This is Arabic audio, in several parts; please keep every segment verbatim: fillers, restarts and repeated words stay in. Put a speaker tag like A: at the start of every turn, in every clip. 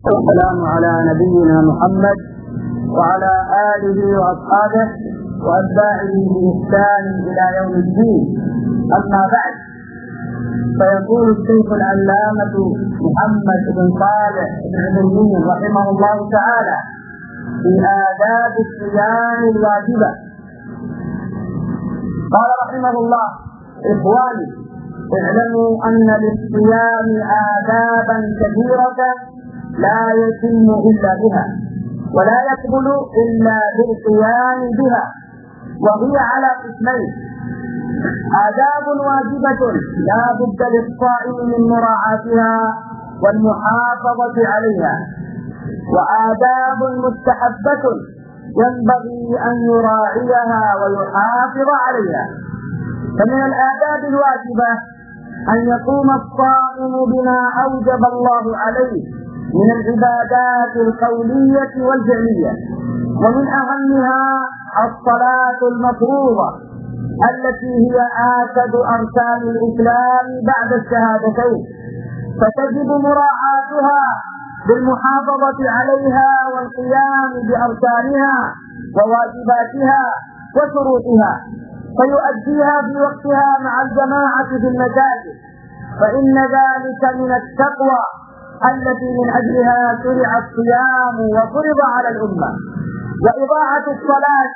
A: والسلام على نبينا محمد وعلى آله وأصحابه وأتباعه بإحسان إلى يوم الدين. أما بعد، فيقول الشيخ العلامة محمد بن صالح بن عثيمين رحمه الله تعالى في آداب الصيام الواجبة، قال رحمه الله: إخواني، اعلموا أن للصيام آدابا كثيرة لا يتم إلا بها، ولا يقبل إلا بالقيام بها، وهي على قسمين: آداب واجبة لا بد للصائم من مراعاتها والمحافظة عليها، وآداب مستحبة ينبغي أن يراعيها ويحافظ عليها. فمن الآداب الواجبة أن يقوم الصائم بما أوجب الله عليه من العبادات القولية والفعلية، ومن أهمها الصلاة المفروضة التي هي آكد أركان الإسلام بعد الشهادتين، فتجب مراعاتها بالمحافظة عليها والقيام بأركانها وواجباتها وشروطها، فيؤديها في وقتها مع الجماعة في المساجد، فإن ذلك من التقوى التي من أجلها شرع الصيام وفرض على الأمة. وإضاعة الصلاة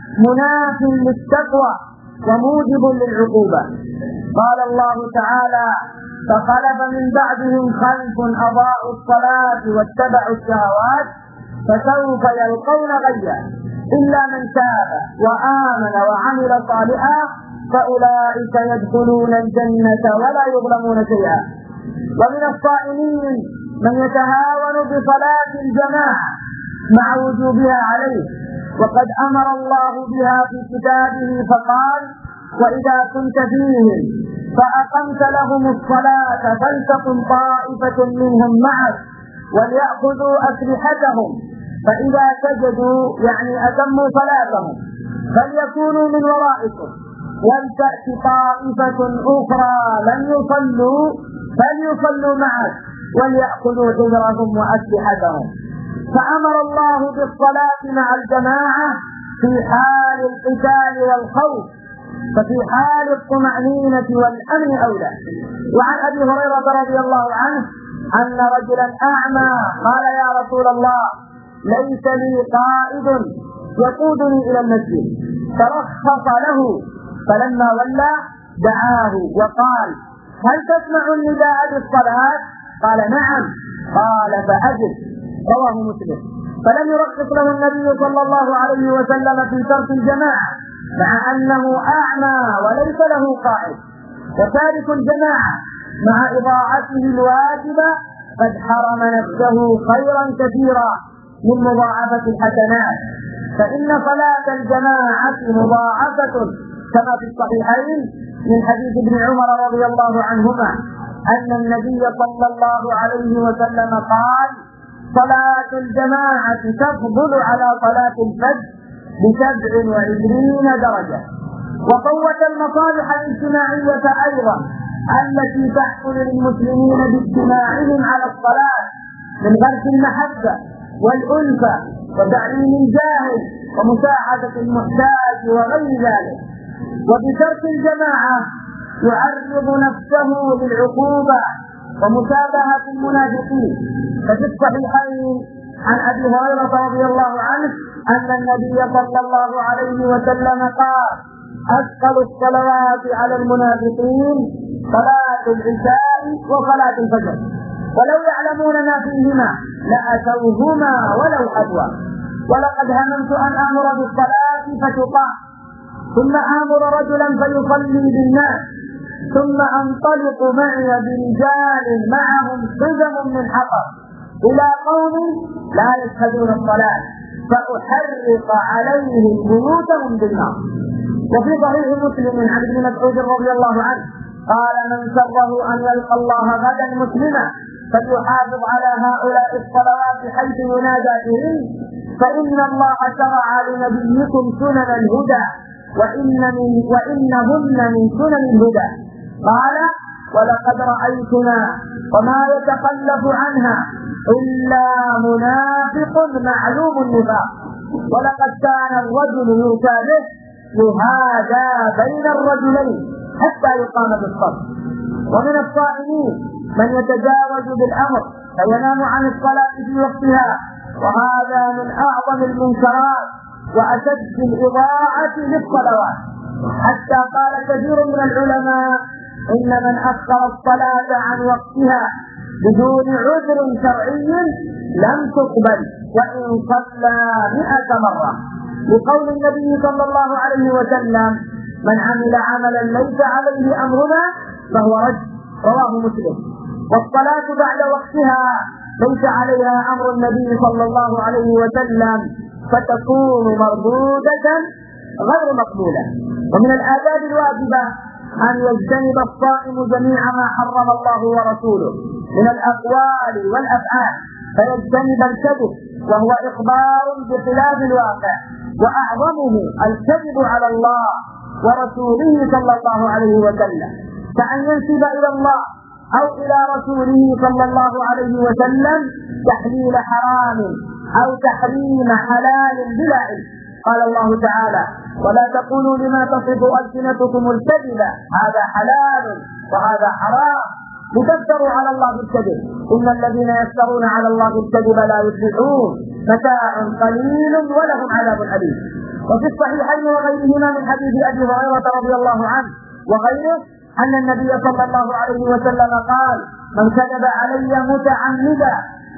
A: مناف للتقوى وموجب للعقوبة. قال الله تعالى: فخلف من بعدهم خلف أضاعوا الصلاة واتبعوا الشهوات فسوف يلقون غيا إلا من تاب وآمن وعمل صالحا فأولئك يدخلون الجنة ولا يظلمون شيئا. ومن الصائمين من يتهاون بصلاة الجماعة مع وجوبها عليه، وقد أمر الله بها في كتابه فقال: وإذا كنت فيهم فأقمت لهم الصلاة فلتقم طائفة منهم معك وليأخذوا أسلحتهم فإذا سجدوا يعني أتموا صلاتهم فليكونوا من ورائكم ولتأت طائفة أخرى لم يصلوا فليصلوا معك وليأخذوا حذرهم وأسلحتهم. فأمر الله بالصلاة مع الجماعة في حال القتال والخوف، ففي حال الطمأنينة والأمن أولى. وعن أبي هريرة رضي الله عنه أن رجلا أعمى قال: يا رسول الله، ليس لي قائد يقودني إلى المسجد، فرخص له، فلما ولى دعاه وقال: هل تسمع النداء بالصلاة؟ قال: نعم. قال: فأجب. رواه مسلم. فلم يرخص له النبي صلى الله عليه وسلم في ترك الجماعة مع أنه أعمى وليس له قائد، وتارك الجماعة مع إضاعته الواجبة قد حرم نفسه خيرا كثيرا من مضاعفة الحسنات، فإن صلاة الجماعة مضاعفة كما في الصحيحين من حديث ابن عمر رضي الله عنهما أن النبي صلى الله عليه وسلم قال: صلاة الجماعة تفضل على صلاة الفجر بسبع وعشرين درجة. وقوة المصالح الاجتماعية أيضا التي تحصل للمسلمين باجتماعهم على الصلاة من غرس المحبة والألفة وتعليم الجاهل ومساعدة المحتاج وغير ذلك. وبترك الجماعة يعرض نفسه للعقوبة ومشابهة المنافقين. ففي الصحيحين عن أبي هريرة رضي الله عنه أن النبي صلى الله عليه وسلم قال: أثقل الصلوات على المنافقين صلاة العشاء وصلاة الفجر، ولو يعلمون ما فيهما لأتوهما ولو حبوا. ولقد هممت أن آمر بالصلاة فتقام، ثم آمر رجلا فيصلي بالناس، ثم أنطلق معي برجال معهم حزم من حطب إلى قوم لا يشهدون الصلاة فأحرق عليهم بيوتهم بالنار. وفي صحيح مسلم عن ابن مسعود رضي الله عنه قال: من سره أن يلقى الله غدا مسلما فليحافظ على هؤلاء الصلوات حيث ينادى إليه، فإن الله شرع لنبيكم سنن الهدى وإن من وإنهن من سنن الهدى. قال: ولقد رأيتنا وما يتخلف عنها إلا منافق معلوم النفاق، ولقد كان الرجل يؤتى به يهادى بين الرجلين حتى يقام بالصف. ومن الصائمين من يتجاوز بالأمر فينام عن الصلاة في وقتها، وهذا من أعظم المنكرات وأشد الإضاعة للصلوات، حتى قال كثير من العلماء إن من أخر الصلاة عن وقتها بدون عذر شرعي لم تقبل وإن صلى مئة مرة، لقول النبي صلى الله عليه وسلم: من عمل عملا ليس عليه أمرنا فهو رد، رواه مسلم. والصلاة بعد وقتها ليس عليها أمر النبي صلى الله عليه وسلم فتكون مردودة غير مقبولة. ومن الآداب الواجبة أن يجتنب الصائم جميع ما حرم الله ورسوله من الأقوال والأفعال، فيجتنب الكذب وهو إخبار بخلاف الواقع، وأعظمه الكذب على الله ورسوله صلى الله عليه وسلم، كأن ينسب إلى الله أو إلى رسوله صلى الله عليه وسلم تحليل حرام أو تحريم حلال بلا علم. قال الله تعالى: ولا تقولوا لما تصف ألسنتكم الكذب هذا حلال وهذا حرام لتفتروا على الله الكذب إن الذين يفترون على الله الكذب لا يفلحون متاع قليل ولهم عذاب أليم. وفي الصحيحين وغيرهما من حديث أبي هريرة رضي الله عنه وغيره أن النبي صلى الله عليه وسلم قال: من كذب علي متعمدا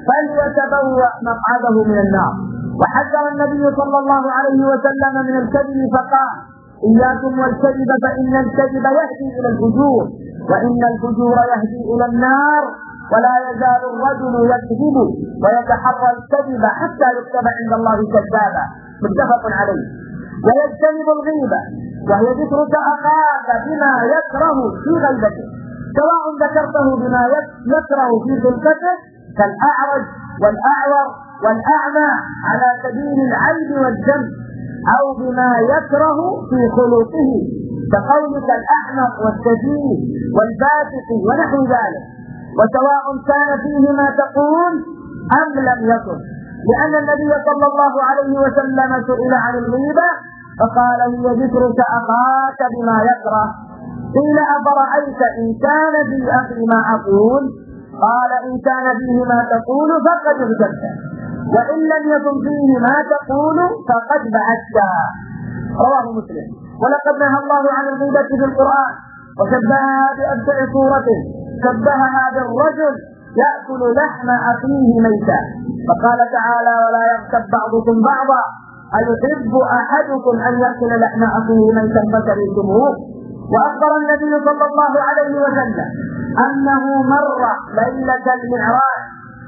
A: فليتبوأ مقعده من النار. وحذر النبي صلى الله عليه وسلم من الكذب فقال: إياكم والكذب فإن الكذب يهدي إلى الفجور وإن الفجور يهدي إلى النار، ولا يزال الرجل يكذب ويتحرى الكذب حتى يكتب عند الله كذابا، متفق عليه. ويجتنب الغيبة وهي ذكرك أخاك بما يكره في غيبته، سواء ذكرته بما يكره في خلقته كالأعرج والأعور والأعمى على سبيل العيب والذنب، أو بما يكره في خلقه كقولك الأحمق والسفيه والفاسق ونحو ذلك، وسواء كان فيه ما تقول أم لم يكن، لأن النبي صلى الله عليه وسلم سئل عن الغيبة فقال: هي ذكرك أخاك بما يكره. قيل: أفرأيت إن كان في أخي ما أقول؟ قال: إن كان فيه ما تقول فقد اغتبت، وإن لم يكن فيه ما تقول فقد بعدتها، رواه مسلم. ولقد نهى الله عن الغيبة في القرآن وشبهها بأبدع صورته، شبهها بالرجل يأكل لحم أخيه ميتا، فقال تعالى: ولا يغتب بعضكم بعضا أيحب أحدكم أن يأكل لحم أخيه ميتا فكرهتموه. وأخبر النبي صلى الله عليه وسلم أنه مر ليلة المعراج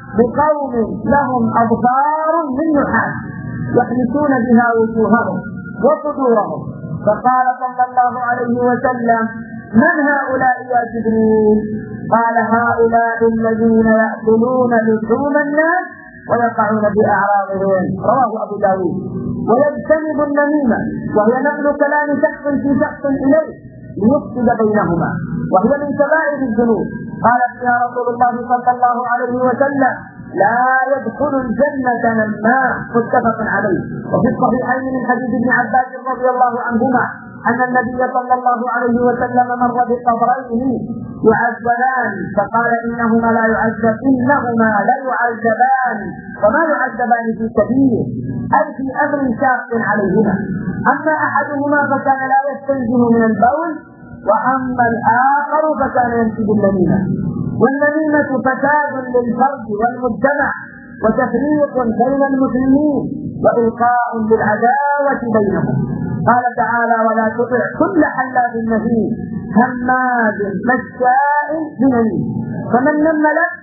A: بقوم لهم أبصار من نحاس يحمسون بها وجوههم وصدورهم، فقال صلى الله عليه وسلم: من هؤلاء يا جبريل؟ قال: هؤلاء الذين يأكلون لحوم الناس ويقعون بأعراضهم، رواه أبو داود. ويجتنب النميمة وهي نقل كلام شخص في شخص إليه ليفسد بينهما، وهي من كبائر الذنوب. قال فيها رسول الله صلى الله عليه وسلم: لا يدخل الجنة نمام، متفق عليه. وفي الصحيحين من حديث ابن عباس رضي الله عنهما أن النبي صلى الله عليه وسلم مر بقبرين يعذبان فقال: إنهما لا يعذب إنهما لا يعذبان وما يعذبان في سبيله، أي في أمر شاق عليهما، أما أحدهما فكان لا يستنزه من البول، وأما الآخر فكان ينسب النميمة. والنميمة فساد للفرد والمجتمع وتفريق بين المسلمين وإلقاء بالعداوة بينهم. قال تعالى: ولا تطع كل حلاف مهين هماز مشاء بنميم، فمن نم لك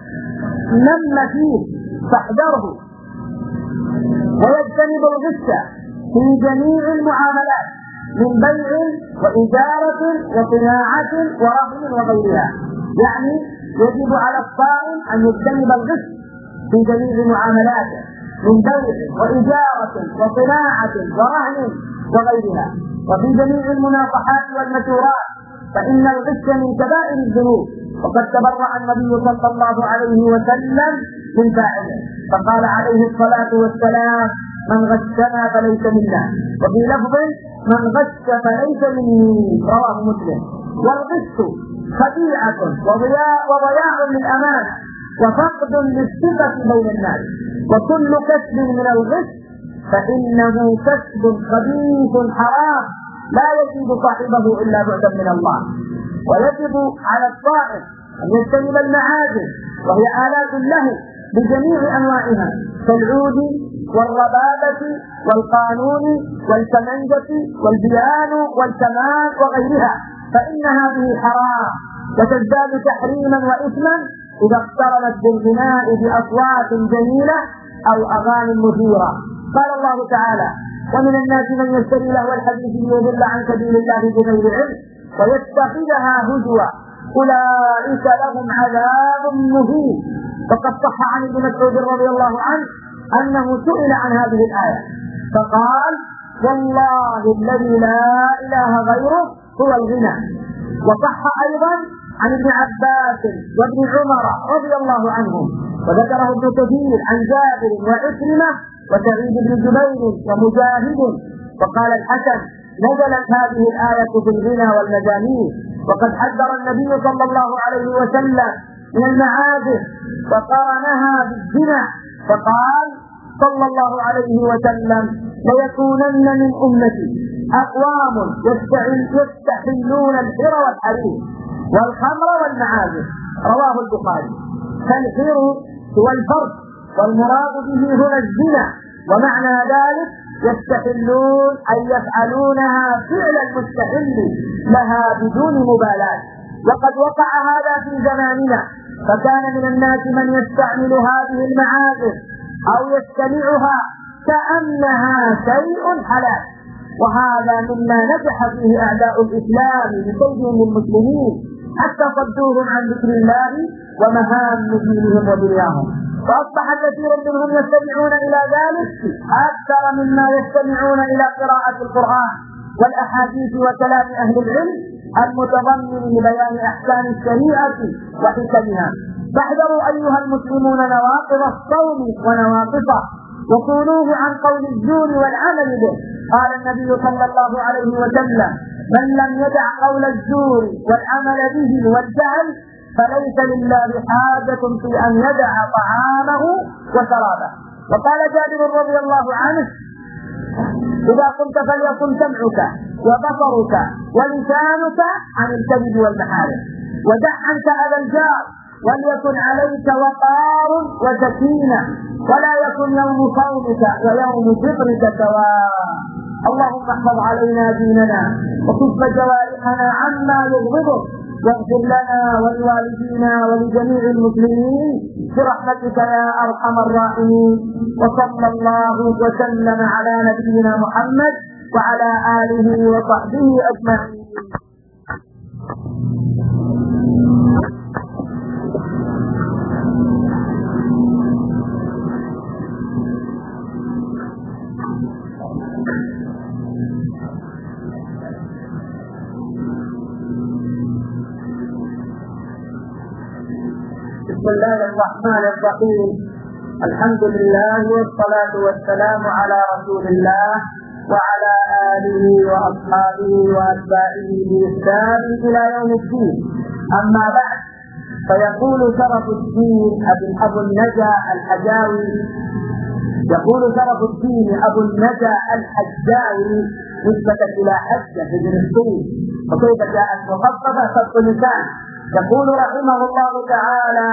A: نم فيه فاحذره. ويجتنب الغش في جميع المعاملات من بيع وإجارة وصناعة ورهن وغيرها، يعني يجب على الصائم أن يجتنب الغش في جميع معاملاته من بيع وإجارة وصناعة ورهن وغيرها، وفي جميع المناصحات والمشورات فإن الغش من كبائر الذنوب، وقد تبرأ النبي صلى الله عليه وسلم من فاعله، فقال عليه الصلاة والسلام: من غشنا فليس منا، وفي لفظ: من غش فليس مني، رواه مسلم. والغش خديعة وضياع وضياع للأمانة وفقد للثقة بين الناس، وكل كسب من الغش فإنه كسب خبيث حرام لا يجد صاحبه إلا بعدا من الله. ويجب على الصائم أن يجتنب المعازف، وهي آلات له بجميع أنواعها كالعود والربابة والقانون والكمنجة والبيان والكمان وغيرها، فإن هذه حرام وتزداد تحريما وإثما إذا اقترنت بالغناء بأصوات جميلة أو أغاني مثيرة. قال الله تعالى: ومن الناس من يشتري لهو الحديث ليضل عن سبيل الله بغير علم ويتخذها هزوا أولئك لهم عذاب مهين. وقد صح عن ابن مسعود رضي الله عنه أنه سئل عن هذه الآية فقال: والله الذي لا إله غيره هو الغنى. وصح أيضا عن ابن عباس وابن عمر رضي الله عنهم، وذكره ابن كثير عن جابر وعكرمة وسعيد بن جبير ومجاهد. وقال الحسن: نزلت هذه الآية في الغنى والمزامير، وقد حذر النبي صلى الله عليه وسلم من المعازف وقارنها بالزنا، فقال صلى الله عليه وسلم: ليكونن من أمتي أقوام يستحلون الحر والحرير والخمر والمعازف، رواه البخاري. فالحر هو الفرد، والمراد به هنا الزنا، ومعنى ذلك يستحلون أي يفعلونها فعل المستحل لها بدون مبالاة. وقد وقع هذا في زماننا، فكان من الناس من يستعمل هذه المعازف أو يستمعها كأنها شيء حلال، وهذا مما نجح فيه أعداء الإسلام بكيدهم للمسلمين حتى صدوهم عن ذكر الله ومهام دينهم ودنياهم، فأصبح كثير منهم يستمعون إلى ذلك أكثر مما يستمعون إلى قراءة القرآن والأحاديث وكلام أهل العلم المتضمن لبيان أحكام الشريعة وحكمها. فاحذروا أيها المسلمون نواقض الصوم ونواقضه، وصونوه عن قول الزور والعمل به. قال النبي صلى الله عليه وسلم: من لم يدع قول الزور والعمل به والجهل فليس لله حاجة في أن يدع طعامه وشرابه. وقال جابر رضي الله عنه: إذا قمت فليكن سمعك وبصرك ولسانك عن الكذب والمحارم، ودع عنك أذى الجار، وليكن عليك وقار وسكينة، ولا يكن يوم صومك ويوم فطرك سواء. اللهم احفظ علينا ديننا وكف جوارحنا عما يغضبك، واغفر لنا ولوالدينا ولجميع المسلمين برحمتك يا أرحم الراحمين. وصلى الله وسلم على نبينا محمد وعلى آله وصحبه أجمعين. بسم الله الرحمن الرحيم. الحمد لله والصلاة والسلام على رسول الله وعلى آله وأصحابه وأتباعه بإحسان إلى يوم الدين. أما بعد، فيقول شرف الدين أبو النجا الحجاوي يقول شرف الدين أبو النجا الحجاوي نسبة إلى حجة بن السيد، وكيف جاءت مخففة سبق لسان. يقول رحمه الله تعالى: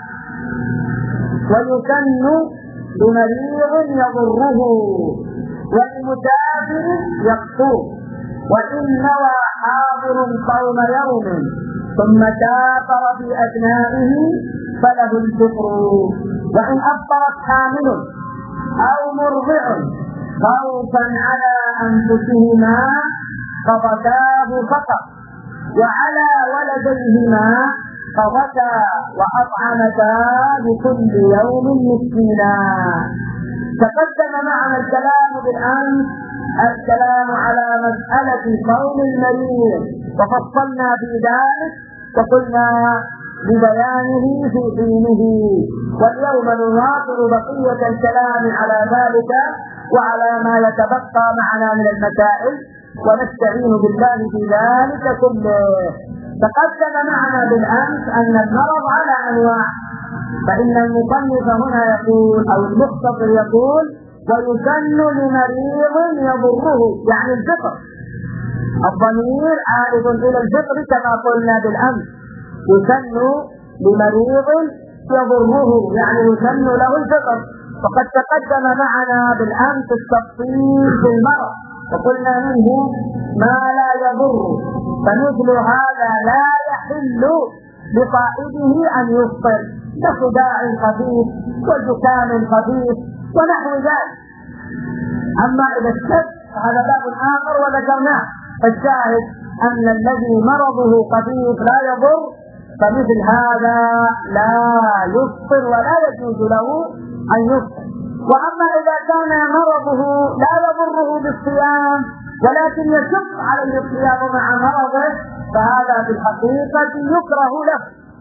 A: ويسن لمريض يضره ولمسافر يقصر، وإن نوى حاضر صوم يوم ثم سافر في أثنائه فله الفطر، وإن أفطرت حامل أو مرضع خوفا على أنفسهما فضتاه فقط، وعلى ولديهما فضتا وأطعمتا لكل يوم مسكينا. تقدم معنا الكلام بالأمس الكلام على مسألة صوم المريض وفصلنا في ذلك وقلنا ببيانه في حينه، واليوم نواصل بقية الكلام على ذلك وعلى ما يتبقى معنا من المسائل، ونستعين بالله في ذلك كله. تقدم معنا بالأمس أن المرض على أنواع، فإن المصنف هنا يقول أو المختصر يقول ويسن لمريض يضره، يعني الفطر، الضمير عائد إلى الفطر كما قلنا بالأمس، يسن لمريض يضره يعني يسن له الفطر. وقد تقدم معنا بالأمس التفصيل في المرض وقلنا منه ما لا يضر، فمثل هذا لا يحل لقائده أن يفطر كصداع خفيف وزكام خفيف ونحو ذلك. أما إذا اشتد هذا باب آخر وذكرناه، فالشاهد أن الذي مرضه خفيف لا يضر فمثل هذا لا يفطر ولا يجوز له أن يفطر. وأما إذا كان مرضه لا يضره بالصيام ولكن يشق عليه الصيام مع مرضه فهذا بالحقيقة يكره له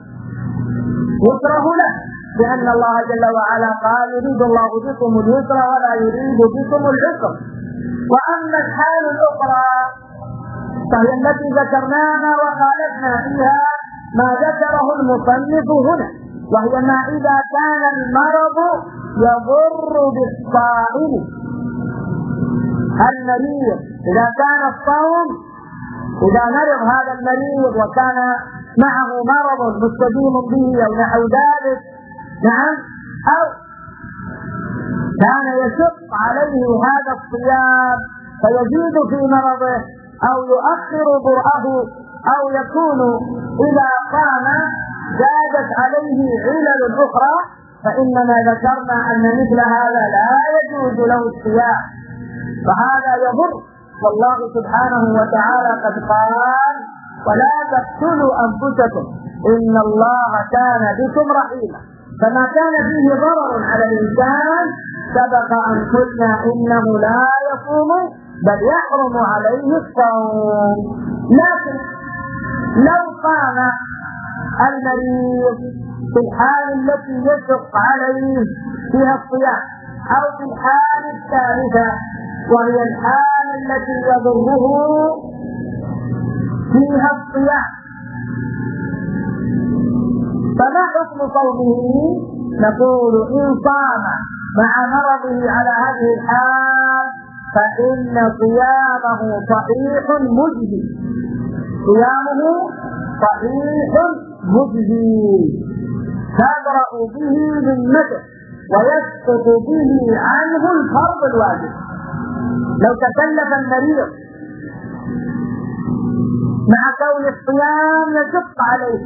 A: يكره له لأن الله جل وعلا قال يريد الله بكم اليسر ولا يريد بكم العسر. وأما الحال الأخرى فهي التي ذكرناها وخالفنا فيها ما ذكره المصنف هنا، وهي ما إذا كان المرض يضر بالصائم. المريض إذا كان الصوم إذا مرض هذا المريض وكان معه مرض مستديم به أو نحو ذلك، نعم، أو كان يشق عليه هذا الصيام فيزيد في مرضه أو يؤخر برأه أو يكون إذا قام زادت عليه علل أخرى، فإننا ذكرنا أن مثل هذا لا يجوز له الصيام، فهذا يضر. والله سبحانه وتعالى قد قال ولا تقتلوا أنفسكم إن الله كان بكم رحيما. فما كان فيه ضرر على الإنسان سبق أن قلنا إنه لا يصوم بل يحرم عليه الصوم. لكن لو قام المريض في الحال التي يشق عليه فيها الصيام أو في الحال الثالثة وهي الحال التي يضره فيها الصيام، فما حكم صومه؟ نقول إن صام مع مرضه على هذه الحال فإن صيامه صحيح مجزي، صيامه صحيح مجزي تبرأ به ذمته ويسقط به عنه الفرض الواجب. لو تكلف المريض مع كون الصيام يشق عليه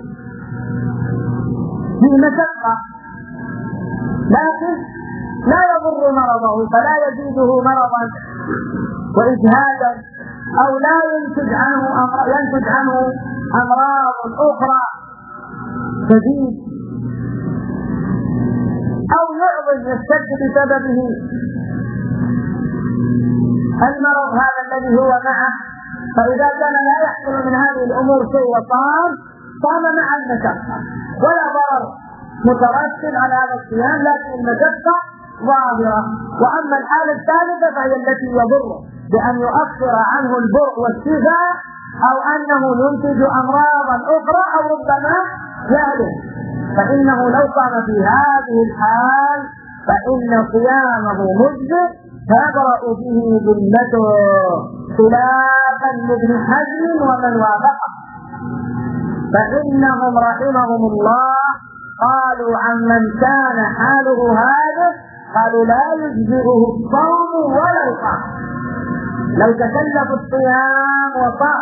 A: في مشقة لكن لا يضر مرضه فلا يزيده مرضا وإجهادا أو لا ينتج عنه أمراض ينتج عنه أمراض أخرى تزيد أو يعظم يشتد بسببه المرض هذا الذي هو معه، فإذا كان لا يحصل من هذه الأمور شيء وصام صام مع المشقة ولا ضرر مترتب على هذا الصيام لكن المشقة ظاهرة. وأما الحالة الثالثة فهي التي يضر بأن يؤخر عنه البرء والشفاء أو أنه ينتج أمراضا أخرى أو ربما ذلك، فإنه لو قام في هذه الحال فإن صيامه مجزئ تبرأ به ذمته خلافا لابن حزم ومن وافقه، فإنهم رحمهم الله قالوا عمن كان حاله هذا قالوا لا يجزئه الصوم ولو قام، لو تكلف الصيام وصام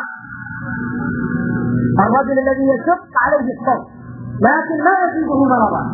A: الرجل الذي يشق عليه الصوم لكن لا يزيده مرضا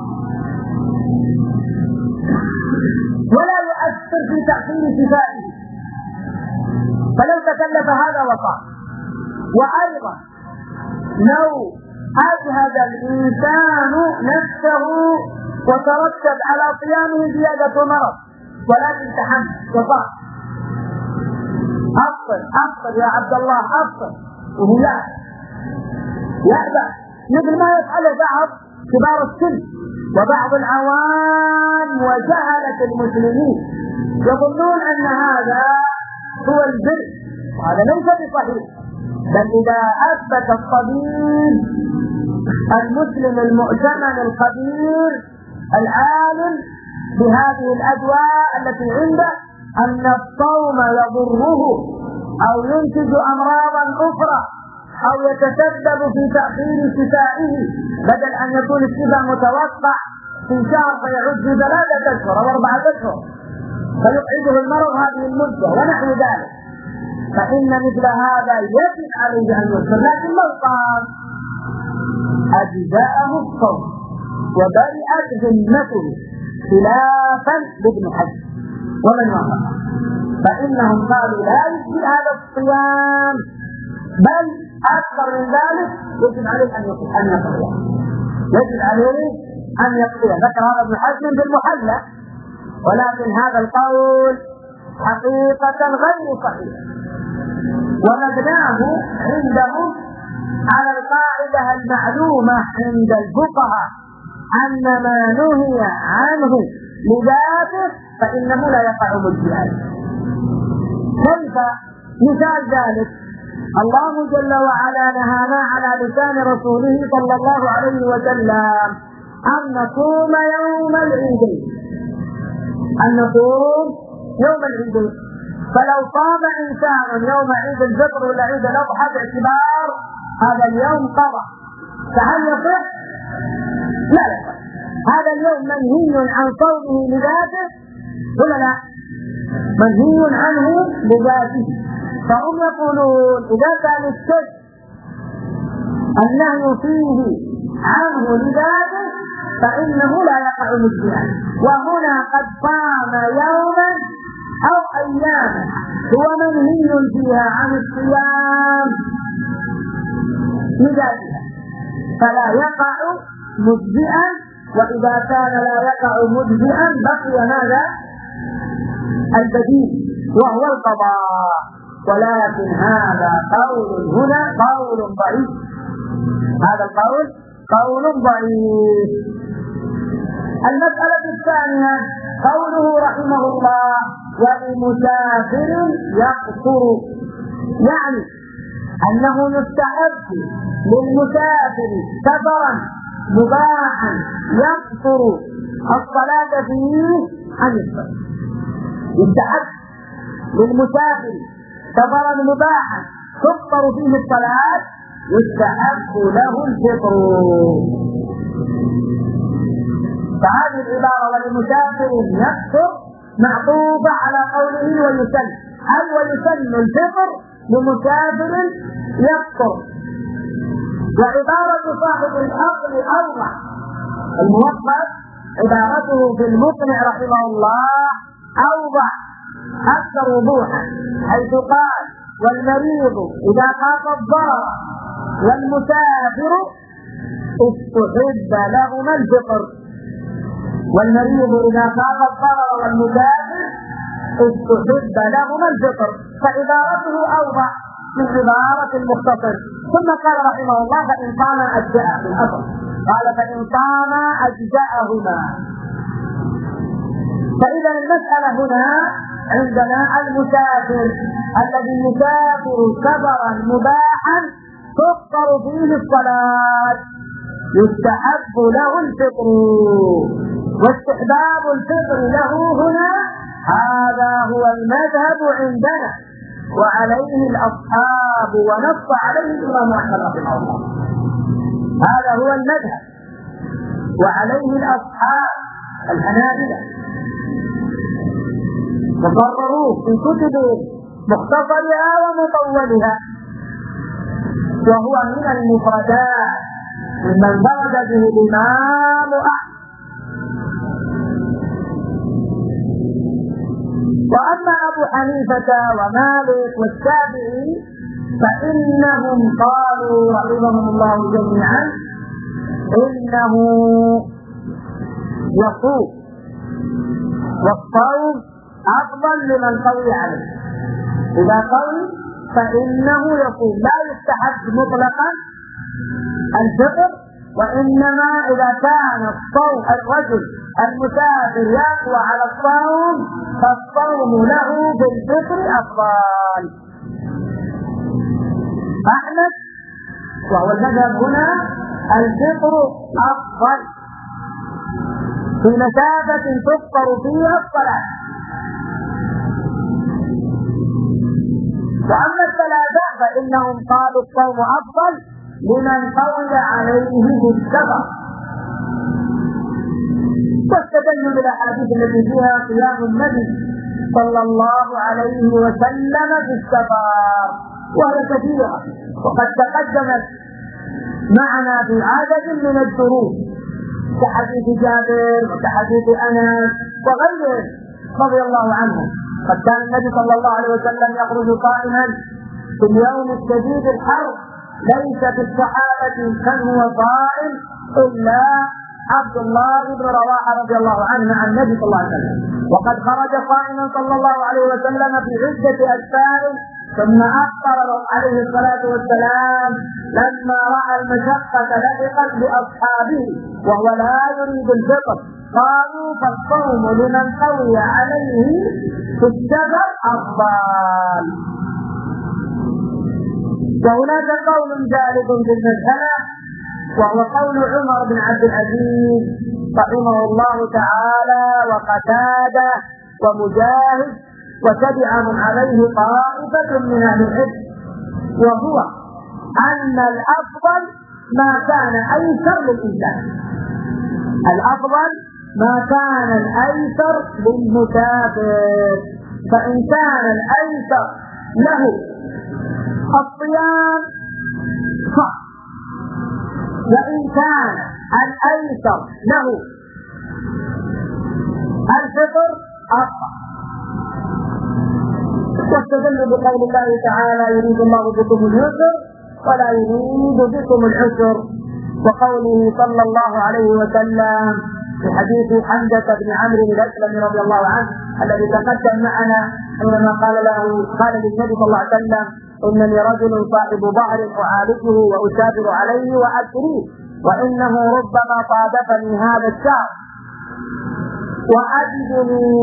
A: ولا يؤثر في تأثير شفائه فلو تكلف هذا وصام. وأيضا لو أجهد الإنسان نفسه وترتب على صيامه زيادة مرض ولكن تحمل وصام، أفطر أفطر يا عبد الله أفطر، وهو يأبى يأبى مثل ما يفعله بعض كبار السن وبعض العوام وجهلة المسلمين، يظنون أن هذا هو البر، وهذا ليس بصحيح. بل إذا أثبت الطبيب المسلم المؤتمن الخبير العالم بهذه الأدواء التي عنده أن الصوم يضره أو ينتج أمراضا أخرى أو يتسبب في تأخير شفائه، بدل أن يكون الشفاء متوقع في شهر فيعود في ثلاثة أشهر أو أربعة أشهر فيقعده المرض هذه المدة ونحو ذلك، فإن مثل هذا يجب عليه أن يفطر. لكن لو قال أجزاءه الصوم وبرئت ذمته خلافا لابن حزم ومن وافق، فإنهم قالوا لا يجزي هذا الصيام، بل أكثر من ذلك يجب عليه أن يقضي أن يقضي يجب عليه أن يقضي. ذكر هذا ابن حزم في المحلى، ولكن هذا القول حقيقة غير صحيح، ومبناه عندهم على القاعدة المعلومة عند الفقهاء أن ما نهي عنه لذاته فإنه لا يقع مجزئا. كيف؟ مثال ذلك الله جل وعلا نهانا على لسان رسوله صلى الله عليه وسلم أن نصوم يوم العيدين، أن نصوم يوم العيدين. فلو صام إنسان يوم عيد الفطر ولا عيد الأضحى باعتبار هذا اليوم قضى، فهل يصح؟ لا يصح. هذا اليوم منهي عن صومه لذاته ولا لا؟ منهي عنه لذاته. فهم يقولون إذا كان الشك النهي فيه عنه لذاته فإنه لا يقع مجزئا. وهنا قد صام يوما أو أياما هو منهي فيها عن الصيام لذاتها فلا يقع مجزئا، وإذا كان لا يقع مجزئا بقي هذا البديل وهو القضاء. ولكن هذا قول هنا قول ضعيف، هذا القول قول ضعيف. المسألة الثانية قوله رحمه الله ولمسافر يقصر، يعني أنه يستحب للمسافر سفرا مباحا يقصر الصلاة فيه عن الصلاة. يستحب للمسافر سفرا مباحا تقصر فيه الصلاة يستحب له الفطر. فهذه العبارة ولمسافر يقصر معطوفة على قوله ويسن، أي ويسن الفطر لمسافر يقصر. وعبارة صاحب الأصل أوضح، الموفق عبارته في المقنع رحمه الله أوضح أكثر وضوحا، حيث قال والمريض إذا خاف الضرر والمسافر استحب لهما الفطر. والمريض إذا خاف الضرر والمسافر استحب لهما الفطر، فعبارته أوضح من عبارة المختصر. ثم قال رحمه الله فإن صام أجزأه في الأصل، قال فإن صام أجزأهما. فإذا المسألة هنا عندنا المسافر الذي يسافر سفرا مباحا تفطر فيه الصلاة يستحب له الفطر. واستحباب الفطر له هنا هذا هو المذهب عندنا وعليه الأصحاب ونص عليه الإمام أحمد رحمه الله. هذا هو المذهب وعليه الأصحاب الحنابلة وقرروه في كتب مختصرها ومطولها، وهو من المفردات ممن فرد به الإمام أحمد. وأما أبو حنيفة ومالك والشافعي فإنهم قالوا رحمهم الله جميعا إنه يصوم، والصوم أفضل لمن قوي عليه. إذا قوي فإنه يصوم. لا يستحب مطلقا الفطر، وإنما إذا كان الصوم الرجل المسافر يقوى على الصوم فالصوم له بالفطر أفضل. أحمد وهو المذهب هنا الفطر أفضل في مسافة تفطر فيها الصلاة. وأما الثلاثة فإنهم قالوا الصوم أفضل لمن طول عليه بالسفر، واستدلوا بالأحاديث التي فيها قيام النبي صلى الله عليه وسلم بالسفر وهي كثيرة، وقد تقدمت معنا في عدد من الدروس كحديث جابر وكحديث أنس وغيرهم رضي الله عنهم. قد كان النبي صلى الله عليه وسلم يخرج صائما في اليوم الشديد الحر، ليس في الصحابة من هو صائم إلا عبد الله بن رواحة رضي الله عنه عن النبي صلى الله عليه وسلم. وقد خرج صائما صلى الله عليه وسلم في عدة أسفار ثم أفطر عليه الصلاة والسلام لما رأى المشقة لحقت بأصحابه وهو لا يريد الفطر، قالوا فالصوم لمن قوي عليه في السفر أفضل. وهناك قول ثالث في المسألة وهو قول عمر بن عبد العزيز رحمه الله تعالى وقتادة ومجاهد وتبعهم عليه طائفة من أهل العلم، وهو أن الأفضل ما كان أيسر للإنسان. الأفضل ما كان الأيسر للمسافر، فإن كان الأيسر له الصيام صح، وإن كان الأيسر له الفطر أفضل. واستدلوا بقول الله تعالى يريد الله بكم اليسر ولا يريد بكم العسر، وقوله صلى الله عليه وسلم في حديث حمزة بن عمرو الأسلمي رضي الله عنه الذي تقدم معنا حينما قال له قال للنبي صلى الله عليه وسلم إنني رجل صاحب ظهر أعالجه وأشابر عليه وأسريه، وإنه ربما صادفني هذا الشهر وأجدني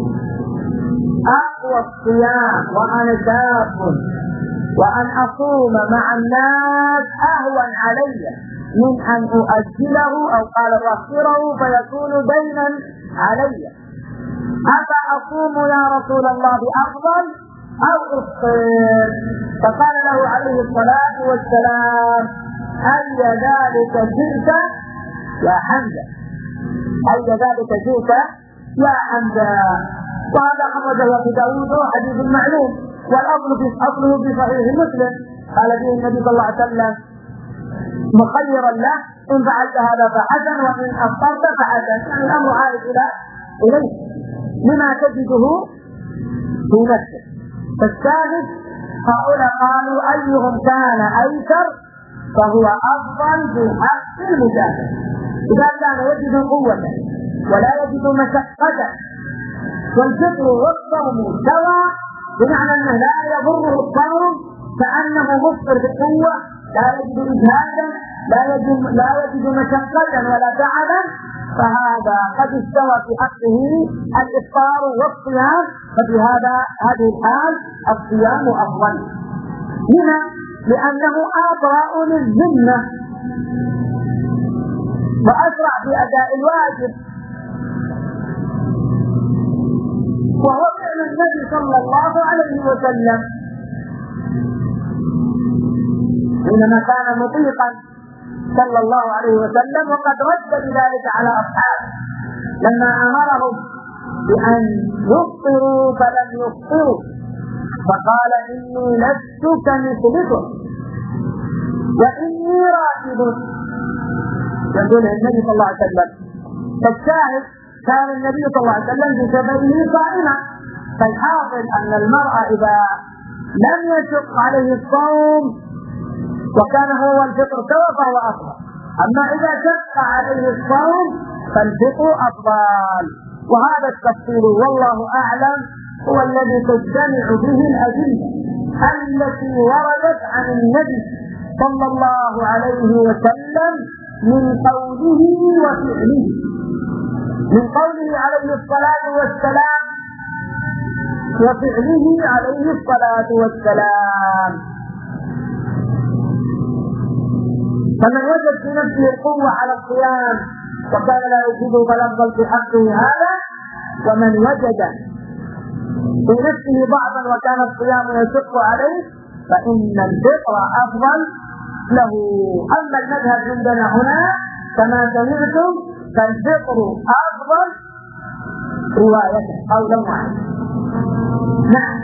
A: أقوى الصيام وأنا شاب وأن أصوم مع الناس أهون علي من أن أؤجله أو قال أؤخره فيكون دينا علي، أفأصوم يا رسول الله أفضل أو أفطر؟ فقال له عليه الصلاة والسلام أي ذلك جئت يا حمزة، أي ذلك جئت يا حمزة. وهذا خرجه أبو داود حديث معلوم، والأصل في أصله في صحيح مسلم قال به النبي صلى الله عليه وسلم مخيرا له إن فعلت هذا فحسن وإن أفطرت فحسن، يعني الأمر عائد إلى إليه لما تجده في نفسه. فالثالث هؤلاء قالوا أيهم كان أيسر فهو أفضل في حق المسافر، إذا كان يجد قوة ولا يجد مشقة، والفطر والصوم سواء بمعنى أنه لا يضره الصوم كأنه مفطر بقوة لا يجد إجهادا لا يجد لا يجد مشقة ولا تعبا، فهذا قد استوى في حقه الإفطار والصيام، ففي هذا هذه الحال الصيام أفضل. هنا لأنه أطرأ للذمة وأسرع في أداء الواجب، وهو فعل النبي صلى الله عليه وسلم حينما كان مطيقا صلى الله عليه وسلم، وقد رد بذلك على أصحابه لما أمرهم بأن يفطروا فلم يفطروا، فقال إني لست كمثلكم وإني راكب، يقول النبي صلى الله عليه وسلم. فالشاهد كان النبي صلى الله عليه وسلم بسببه صائما، فالحاصل أن المرأة إذا لم يشق عليه الصوم وكان هو الفطر سوى فهو أفضل، أما إذا شق عليه الصوم فالفطر أفضل. وهذا التفصيل والله أعلم هو الذي تجتمع به الأدلة التي وردت عن النبي صلى الله عليه وسلم من قوله وفعله، من قوله عليه الصلاة والسلام وفعله عليه الصلاة والسلام. فمن وجد في نفسه القوة على الصيام وكان لا يجده فالأفضل في حقه هذا، ومن وجد في نفسه ضعفا وكان الصيام يشق عليه فإن الفطر أفضل له. أما المذهب عندنا هنا كما سمعتم فالفطر أفضل رواية قولا واحدا. نعم.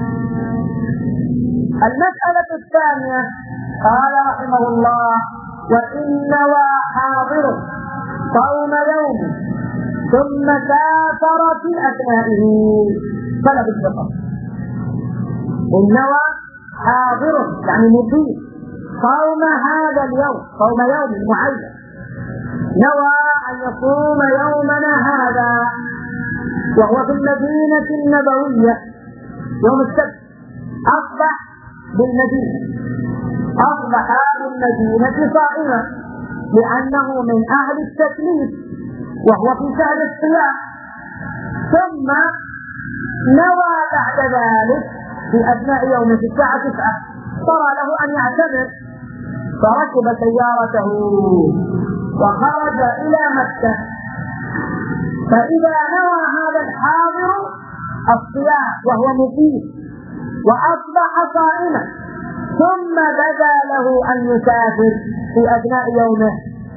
A: المسألة الثانية قال رحمه الله: وإن نوى حاضر صوم يوم ثم سافر في أثنائه فلا بالفطر. إن نوى حاضر يعني مقيم صوم هذا اليوم، صوم يوم معين، نوى أن يصوم يومنا هذا وهو في المدينة النبوية يوم السبت، أصبح بالمدينة، أصبح بالمدينة صائما لأنه من أهل التكليف وهو في شهر الصيام، ثم نوى بعد ذلك في أثناء يوم في الساعة تسعة ترى له أن يعتمر، فركب سيارته وخرج إلى مكة. فإذا نوى هذا الحاضر الصيام وهو مقيم وأصبح صائما ثم بدا له أن يسافر في أثناء يومه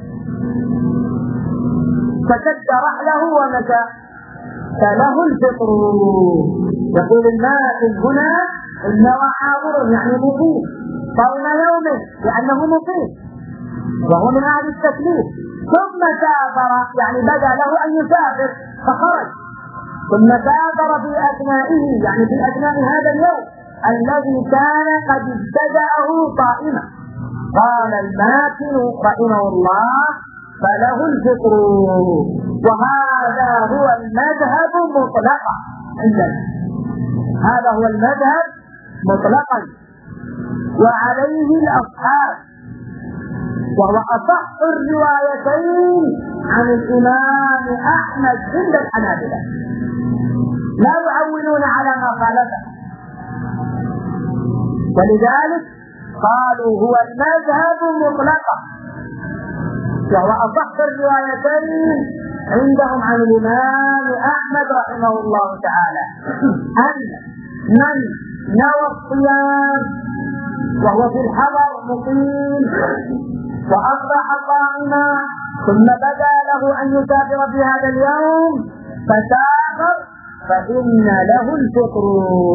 A: فشد رحله ومشى فله الفطر. يقول الناظم هنا إنه حاضر يعني مقيم صوم يومه لأنه مقيم وهو من أهل التكليف، ثم سافر يعني بدا له أن يسافر فخرج، ثم سافر في أثنائه يعني في أثناء هذا اليوم الذي كان قد ابتدأه صائما. قال الماتن رحمه الله: فله الفطر. وهذا هو المذهب مطلقا عندنا، هذا هو المذهب مطلقا وعليه الأصحاب، وهو أصح الروايتين عن الإمام أحمد عند الحنابلة، لا يعولون على ما خالفه، ولذلك قالوا هو المذهب مطلقا، وهو أصح الروايتين عندهم عن الإمام أحمد رحمه الله تعالى، أن من نوى الصيام وهو في الحضر مقيم وأصبح صائما ثم بدا له أن يسافر في هذا اليوم فسافر فإن له الفطر.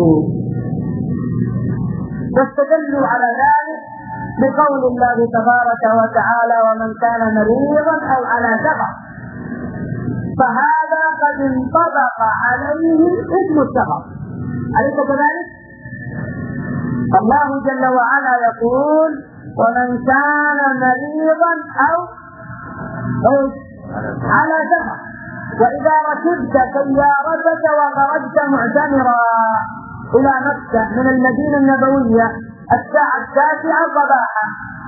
A: واستدلوا على ذلك بقول الله تبارك وتعالى: ومن كان مريضا أو على سفر، فهذا قد انطبق عليه اسم السفر، أليس كذلك؟ الله جل وعلا يقول: ومن كان مريضا أو على سفر، وإذا ركبت سيارتك وخرجت معتمرا إلى مكة من المدينة النبوية الساعة التاسعة صباحا،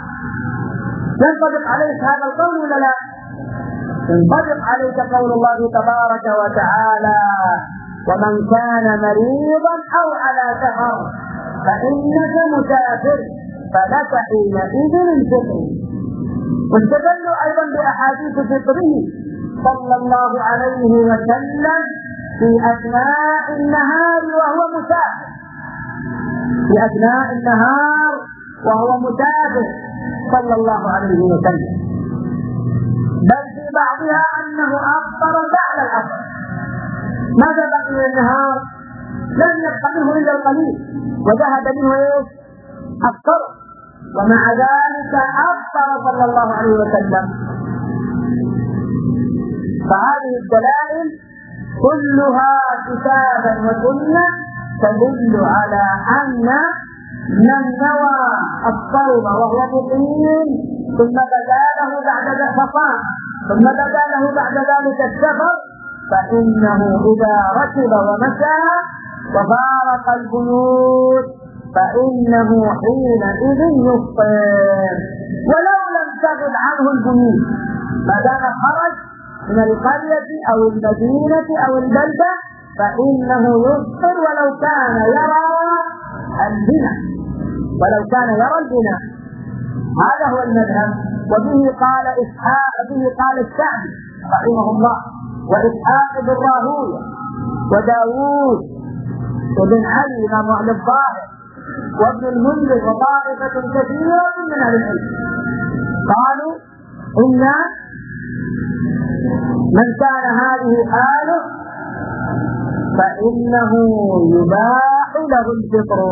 A: ينطبق عليك هذا القول ولا لا؟ ينطبق عليك قول الله تبارك وتعالى: ومن كان مريضا أو على سفر فإنك مسافر فلك حينئذ الفطر. واستدلوا أيضا بأحاديث فطره صلى الله عليه وسلم في أثناء النهار وهو مسافر، في أثناء النهار وهو مسافر صلى الله عليه وسلم، بل في بعضها أنه أفطر بعد العصر، ماذا بقي من النهار؟ لم يبق منه إلا القليل وذهب منه إيش؟ أفطر، ومع ذلك أفطر صلى الله عليه وسلم. فهذه الدلائل كلها كتابا وسنة تدل على أن من نوى الصوم وهو مقيم ثم بدا له بعد ذلك فصام ثم بدا له بعد ذلك السفر فإنه إذا ركب ومشى وفارق البيوت فإنه حينئذ يفطر ولو لم تغب عنه البيوت، ما دام خرج من القرية أو المدينة أو البلدة فإنه يفطر ولو كان يرى البناء ولو كان يرى البناء. هذا هو المذهب. وبه قال إسحاق به قال الشعبي رحمه الله وإسحاق بن راهويه وداوود وابن علي إمام أهل الظاهر وابن المنذر وطائفة كثيرة من أهل العلم قالوا إن من كان هذه حاله فإنه يباح له الفطر.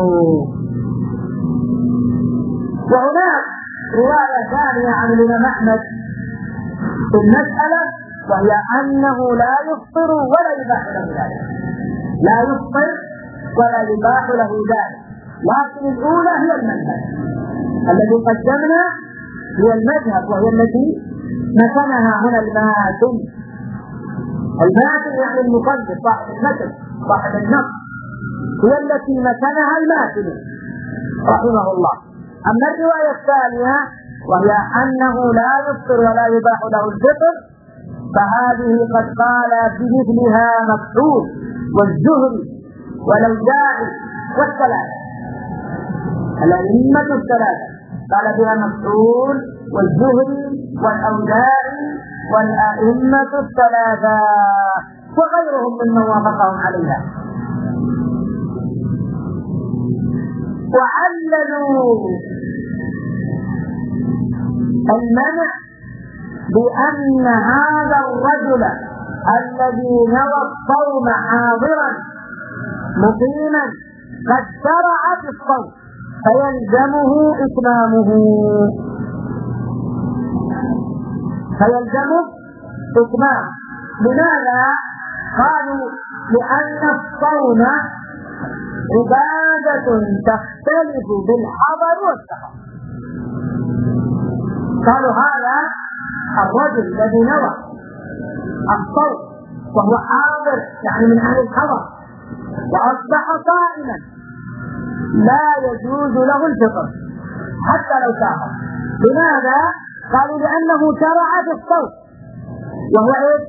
A: وهناك رواية ثانية عن الإمام أحمد في المسألة وهي أنه لا يفطر ولا يباح له ذلك، لا يفطر ولا يباح له ذلك. لكن الأولى هي المذهب الذي قدمنا، هي المذهب وهي التي مثلها هنا الماتن. الماتن يعني المقدس صاحب المثل صاحب النص، هي التي مثلها الماتن رحمه الله. أما الرواية الثانية وهي أنه لا يفطر ولا يباح له الفطر فهذه قد قال بمثلها مكحول والزهري والأوزاعي والثلاثة، الأئمة الثلاثة قال بها مكحول والزهري والأوزاعي والأئمة الثلاثة وغيرهم ممن وافقهم عليها. وعللوا المنع بأن هذا الرجل الذي نوى الصوم حاضرا مقيما قد شرع في الصوم فيلزمه إتمامه فيلزمه إتمامه لماذا؟ قالوا لأن الصوم عبادة تختلف بالحضر والسفر. قالوا هذا الرجل الذي نوى الصوم وهو حاضر يعني من أهل الحضر وأصبح صائما لا يجوز له الفطر حتى لو سافر. لماذا؟ قالوا لأنه شرع في الصوم وهو ايش؟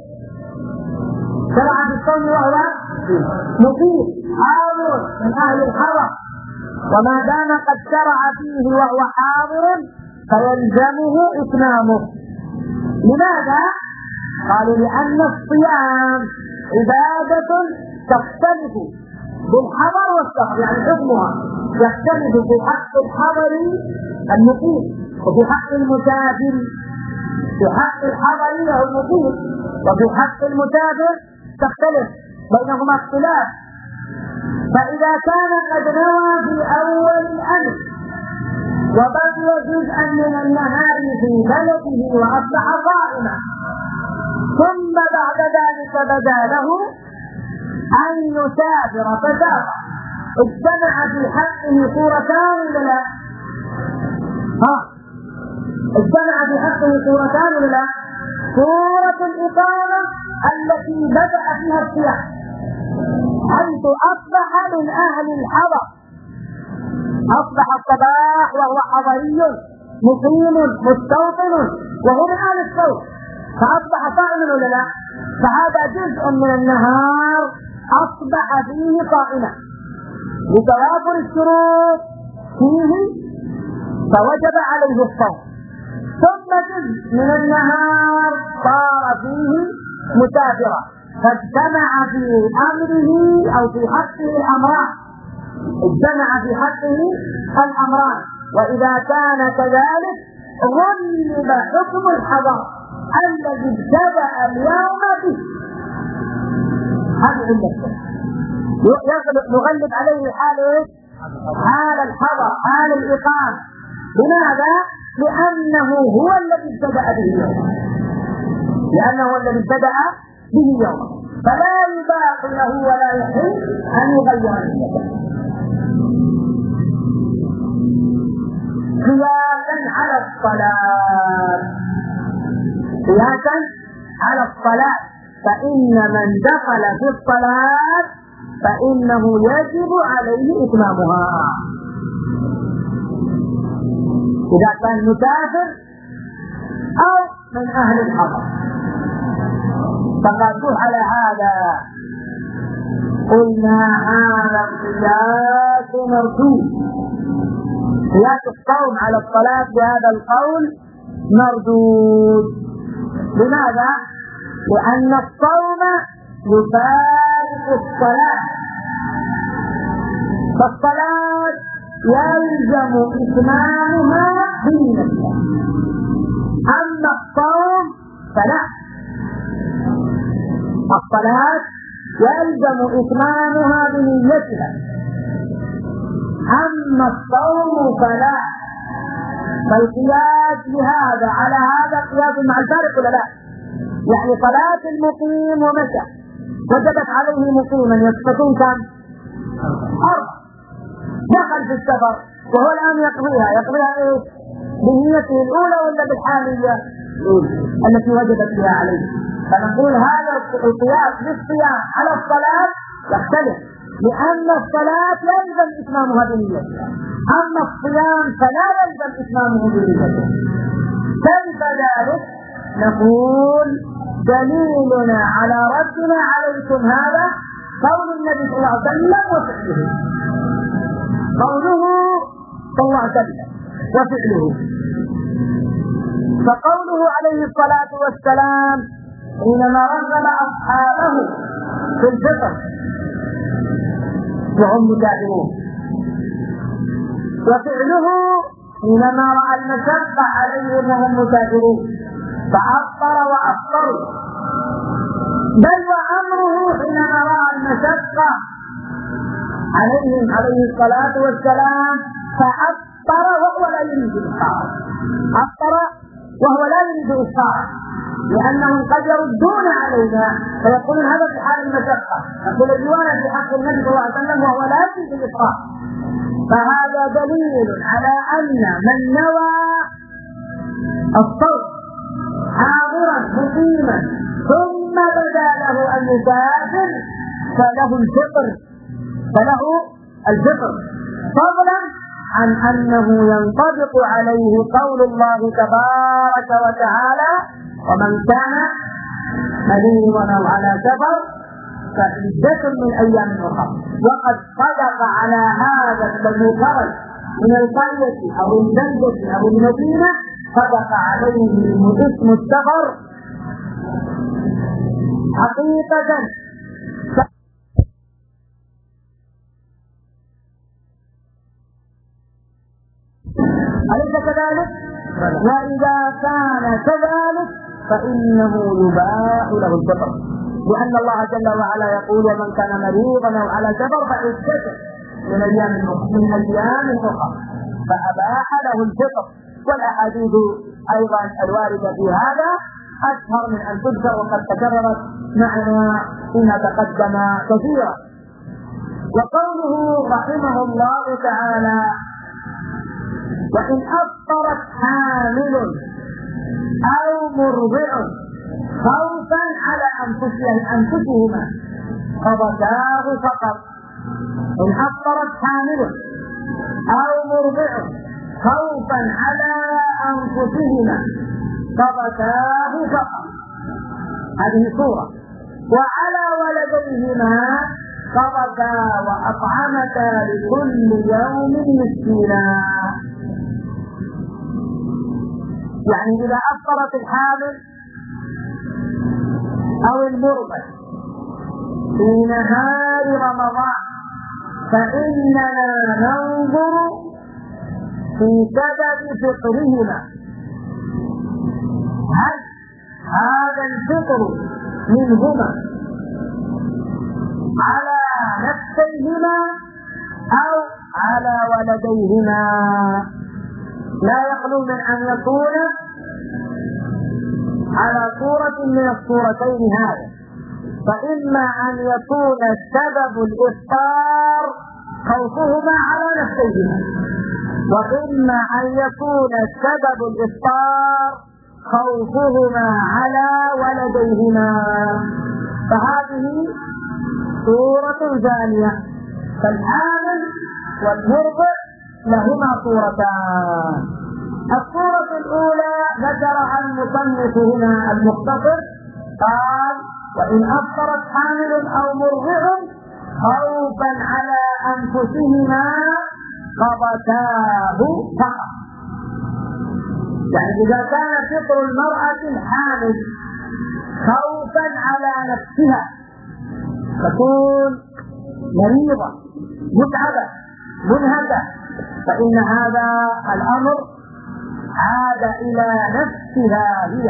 A: شرع في الصوم وهو مقيم حاضر من أهل الحضر، وما دام قد شرع فيه وهو حاضر فيلزمه إتمامه. لماذا؟ قالوا لأن الصيام عبادة تختلف بالحضر والسفر، يعني حكمها يختلف في حق الحضر المقيم وفي حق المسافر. في حق الحضر وهو المقيم وفي حق المسافر تختلف بينهما اختلاف. فإذا كان قد نوى في أول الأمر وبقي جزءا من النهار في بلده وأصبح صائما ثم بعد ذلك بدا له أن يسافر فسافر، اجتمع في حقه صورتان ولا لا؟ ها اجتمع في حقه صورتان ولا لا؟ صورة الإقامة التي بدأ فيها الصيام حيث أصبح من أهل الحضر، أصبح الصباح وهو حضري مقيم مستوطن وهو من أهل الصوم فأصبح صائما ولا لا؟ فهذا جزء من النهار أصبح فيه صائما لتوافر الشروط فيه فوجب عليه الصوم، ثم جزء من النهار صار فيه مسافرا فاجتمع في أمره أو في حقه الأمران، اجتمع في حقه الأمران. وإذا كان كذلك غلب حكم الحضر الذي ابتدأ اليوم به. هذه علة نغلب عليه حال حال الحضر حال الإقامة. لماذا؟ لأنه هو الذي ابتدأ به اليوم لأنه هو الذي ابتدأ به اليوم فلا يباح له ولا يحل أن يغير النية. قياسا على الصلاة قياسا على الصلاة فإن من دخل في الصلاة فإنه يجب عليه إتمامها. إذا كان مسافر أو من أهل الحضر. فقالوا على هذا قلنا هذا قياس مردود، قياس الصوم على الصلاة بهذا القول مردود. لماذا؟ لأن الصوم يفارق الصلاة، فالصلاة يلزم إتمامها بنيتها، أما الصوم فلا، الصلاة يلزم إتمامها بنيتها، أما الصوم فلا. فالقياس لهذا على هذا قياس مع الفارق ولا لا؟ يعني صلاة المقيم ومتى وجبت عليه مقيما يصفتون كم؟ أربع. دخل في السفر وهو الآن يقضيها، يقضيها إيه؟ بنيته الأولى ولا بالحالية التي وجبت بها عليه؟ فنقول هذا القياس للصيام على الصلاة يختلف، لأن الصلاة يلزم إتمامها بنيتها، أما الصيام فلا يلزم إتمامه بنيته. كيف ذلك؟ نقول دليلنا على ردنا عليكم هذا قول النبي صلى الله عليه وسلم وفعله، قوله صلى الله عليه وسلم وفعله. فقوله عليه الصلاة والسلام حينما رغب أصحابه في الفطر وهم مجاهرون، وفعله حينما رأى المشقة عليهم وهم مجاهرون فأفطر وأفطروا، بل وأمره حينما رأى المشقة عليهم عليه الصلاة والسلام فأفطر وهو لا يريد الإفطار، أفطر وهو لا يريد الإفطار، لأنهم قد يردون علينا فيقولون هذا في حال المشقة، نقول الرواية في حق النبي صلى الله عليه وسلم وهو لا يريد الإفطار. فهذا دليل على أن من نوى الصوم حاضرا مقيما ثم بدا له أن يسافر فله الفطر، فله الفطر فضلا عن أنه ينطبق عليه قول الله تبارك وتعالى ومن كان مريضا أو على سفر فعدة من أيام أخرى. وقد صدق على هذا الذي خرج من القرية أو البلدة أو المدينة، صدق عليه اسم السفر حقيقة. أليس كذلك؟ وإذا كان كذلك فإنه يباح له الفطر، لأن الله جل وعلا يقول ومن كان مريضا أو على سفر فعدة من أيام من أيام أخرى، فأباح له الفطر. والأحاديث أيضا الواردة في هذا أشهر من أن تذكر وقد تكررت معنا فيما تقدم كثيرا. وقوله رحمه الله تعالى وإن أفطرت حامل أو مرضع خوفا على أنفسهما فضتاه فقط. إن أفطرت حامل أو مرضع خوفا على أنفسهما فضتاه فقط، هذه صورة. وعلى ولديهما فضتا وأطعمتا لكل يوم مسكينا. يعني إذا أفطرت الحامل أو المرضع في نهار رمضان فإننا ننظر في سبب فطرهما، هل هذا الفطر منهما على نفسيهما أو على ولديهما. لا يخلو من أن يكون على صورة من الصورتين هذا، فإما أن يكون سبب الإفطار خوفهما على نفسيهما، وإما أن يكون سبب الإفطار خوفهما على ولديهما. فهذه صورة ثانية. فالحامل والمرضع لهما صورتان. الصورة الأولى ذكر عن مصنف هنا المختصر قال: وإن أفطرت حامل أو مرضع خوفا على أنفسهما قضتاه فقط. يعني إذا كان فطر المرأة الحامل خوفا على نفسها تكون مريضة متعبة منهكة، فإن هذا الأمر عاد إلى نفسها هي.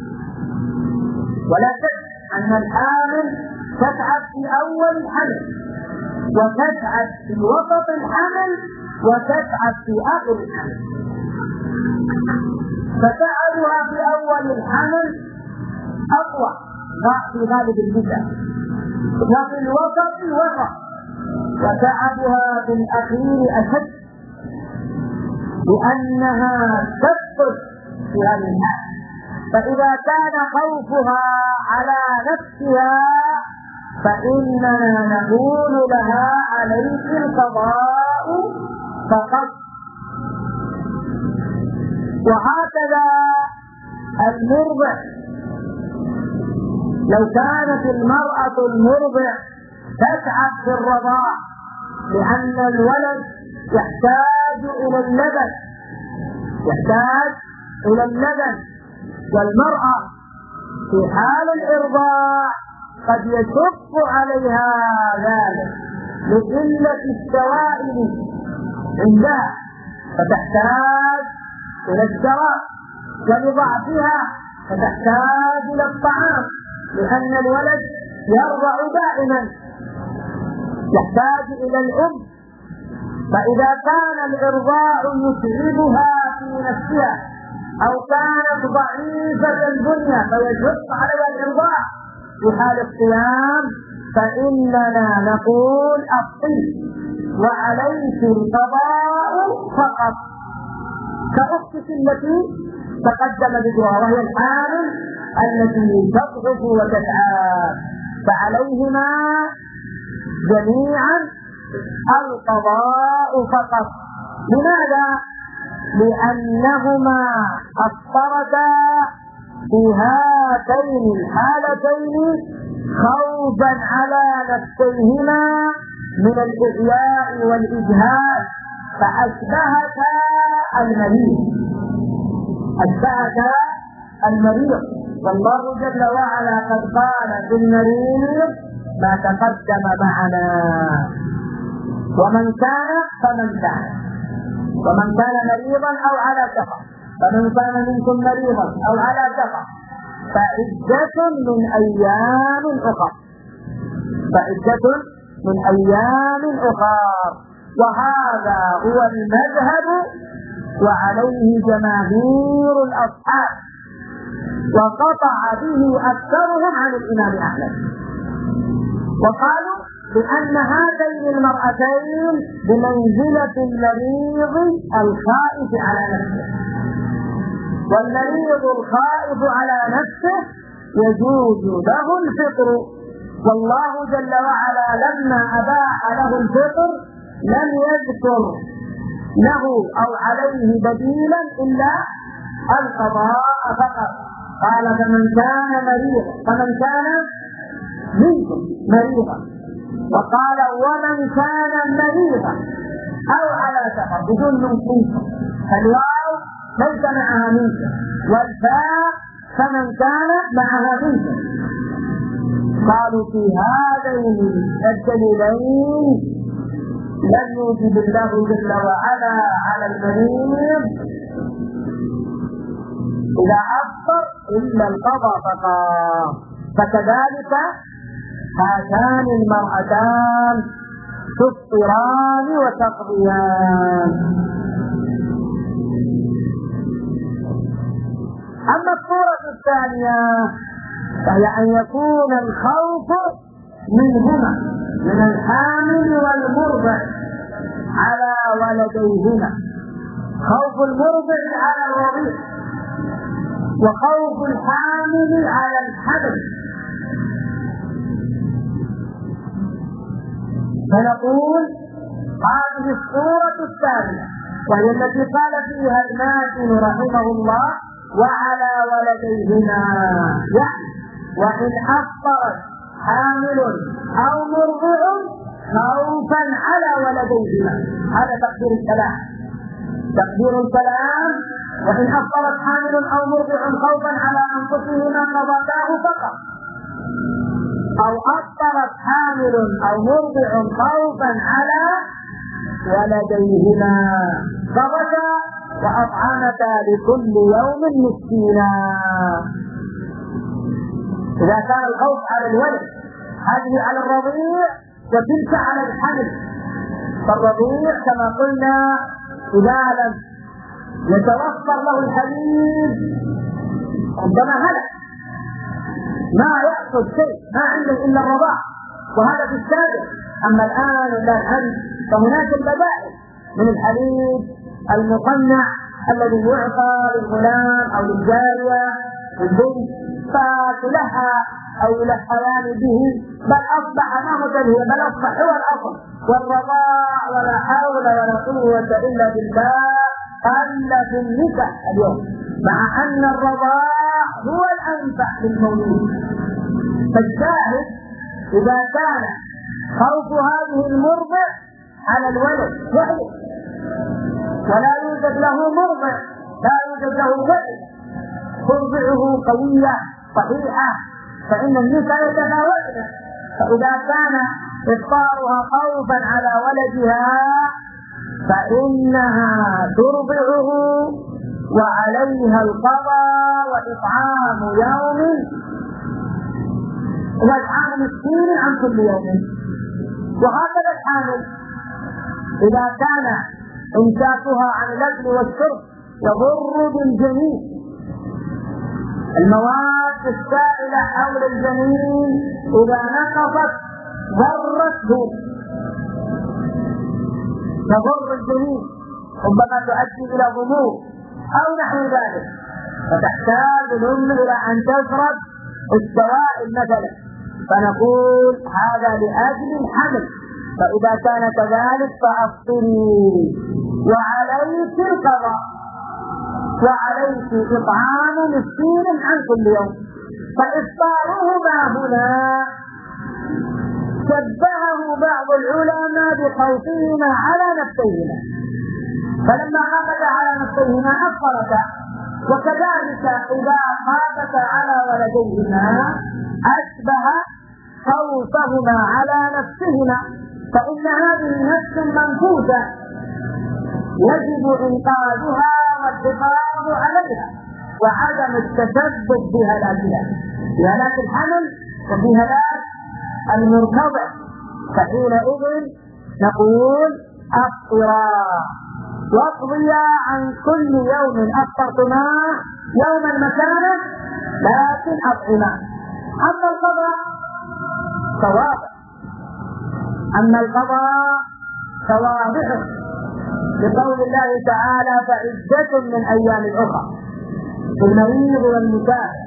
A: ولا شك أن الحامل تتعب في أول الحمل وتتعب في وسط الحمل وتتعب في آخر الحمل. فتعبها في أول الحمل أقوى في غالب النساء، وفي الوسط وسط، وتعبها في الأخير أشد لأنها تسقط في هذه الحال. فإذا كان خوفها على نفسها فإننا نقول لها عليك القضاء فقط. وهكذا المرضع، لو كانت المرأة المرضع تتعب في الرضاع لأن الولد يحتاج إلى اللبن يحتاج إلى اللبن والمرأة في حال الإرضاع قد يشق عليها ذلك لقلة السوائل عندها فتحتاج إلى الشراب، ولضعفها فتحتاج إلى الطعام لأن الولد يرضع دائما يحتاج إلى الأم. فإذا كان الإرضاع يتعبها في نفسها أو كانت ضعيفة البنية فيشق عليها الإرضاع في حال الصيام فإننا نقول أفطر وعليك القضاء فقط، كأختك التي تقدم ذكرها وهي الحامل التي تضعف وتتعب، فعليهما جميعا القضاء فقط. لماذا؟ لأنهما أفطرتا في هاتين الحالتين خوفا على نفسيهما من الإعياء والإجهاد، فأشبهتا المريض أشبهتا المريض والله جل وعلا قد قال في المريض ما تقدم معنا. ومن كان فمن كان ومن كان مريضا أو على سفر فمن كان منكم مريضا أو على سفر فعدة من أيام أخر فعدة من أيام أخر وهذا هو المذهب وعليه جماهير الأصحاب، وقطع به أكثرهم عن الإمام أحمد، وقالوا بأن هاتين المرأتين بمنزلة المريض الخائف على نفسه، والمريض الخائف على نفسه يجوز له الفطر، والله جل وعلا لما أباح له الفطر لم يذكر له أو عليه بديلا إلا القضاء فقط. قال فمن كان مريضا فمن كان منكم مريضا، وقال ومن كان مريضا أو على سفر بدون منكم، فالواو ليس معها منكم والفاء فمن كان معها منكم. قالوا في هذين الدليلين لم يوجب الله جل وعلا على المريض إذا أفطر إلا القضاء فقط. فكذلك هاتان المرأتان تفطران وتقضيان. أما الصورة الثانية فهي أن يكون الخوف منهما من الحامل والمرضع على ولديهما، خوف المرضع على الرضيع وخوف الحامل على الحمل. فنقول هذه الصورة الثانية وهي التي قال فيها الماتن رحمه الله: وعلى ولديهما، يعني وإن أفطرت حامل أو مرضع خوفا على ولديهما. هذا تقدير الكلام، تقدير الكلام: وإن أفطرت حامل أو مرضع خوفا على أنفسهما قضتاه فقط، أو أفطرت حامل أو مرضع خوفا على ولديهما قضتا وأطعمتا لكل يوم مسكينا. إذا كان الخوف على الولد، هذه على الرضيع وتلك على الحمل. فالرضيع كما قلنا إذا لم يتوفر له الحليب ربما هلك، ما يأخذ شيء، ما عنده إلا الرضاع، وهذا في السابق. أما الآن لا الحمل فهناك البدائل من الحليب المقنع الذي يعطى للغلام أو للجارية البنت فتلهى أو يلهيان به، بل أصبح ما متلهي، بل أصبح هو الأصل. والرضاع ولا حول ولا قوة إلا بالله قل في النساء اليوم، مع أن الرضاع هو الأنفع للمولود. فالشاهد إذا كان خوف هذه المرضع على الولد وحده ولا يوجد له مرضع، لا يوجد له ولد ترضعه قوية صحيحة، فإن النساء يتفاوتن. فإذا كان إفطارها خوفا على ولدها فإنها ترضعه وعليها القضاء وإطعام يوم وإطعام مسكين عن كل يوم. وهكذا الحامل إذا كان إمساكها عن الأكل والشرب يضر بالجنين، المواد السائلة حول الجنين إذا نقصت ضرته، تضر الجنين، ربما تؤدي إلى ضمور أو نحو ذلك، فتحتاج الأم إلى أن تشرب السوائل مثلا، فنقول هذا لأجل الحمل. فإذا كان كذلك فأفطري وعليك القضاء وعليك إطعام مسكين عن كل يوم. فإفطارهما هنا شبهه بعض العلماء بخوفهما على نفسهما، فلما خافتا على نفسهما أفطرتا، وكذلك إذا خافتا على ولديهما أشبه خوفهما على نفسهما، فإن هذه نفس منفوسة يجب إنقاذها والحفاظ عليها وعدم التسبب بهلاكها، بهلاك الحمل وفي هلاك المرتضع. فحينئذ نقول أفطرا واقضيا عن كل يوم أفطرتما يوما مكانه لكن أطعما. أما القضاء فواضح، أما القضاء فواضح لقول الله تعالى: فعدة من أيام أخرى في المريض والمسافر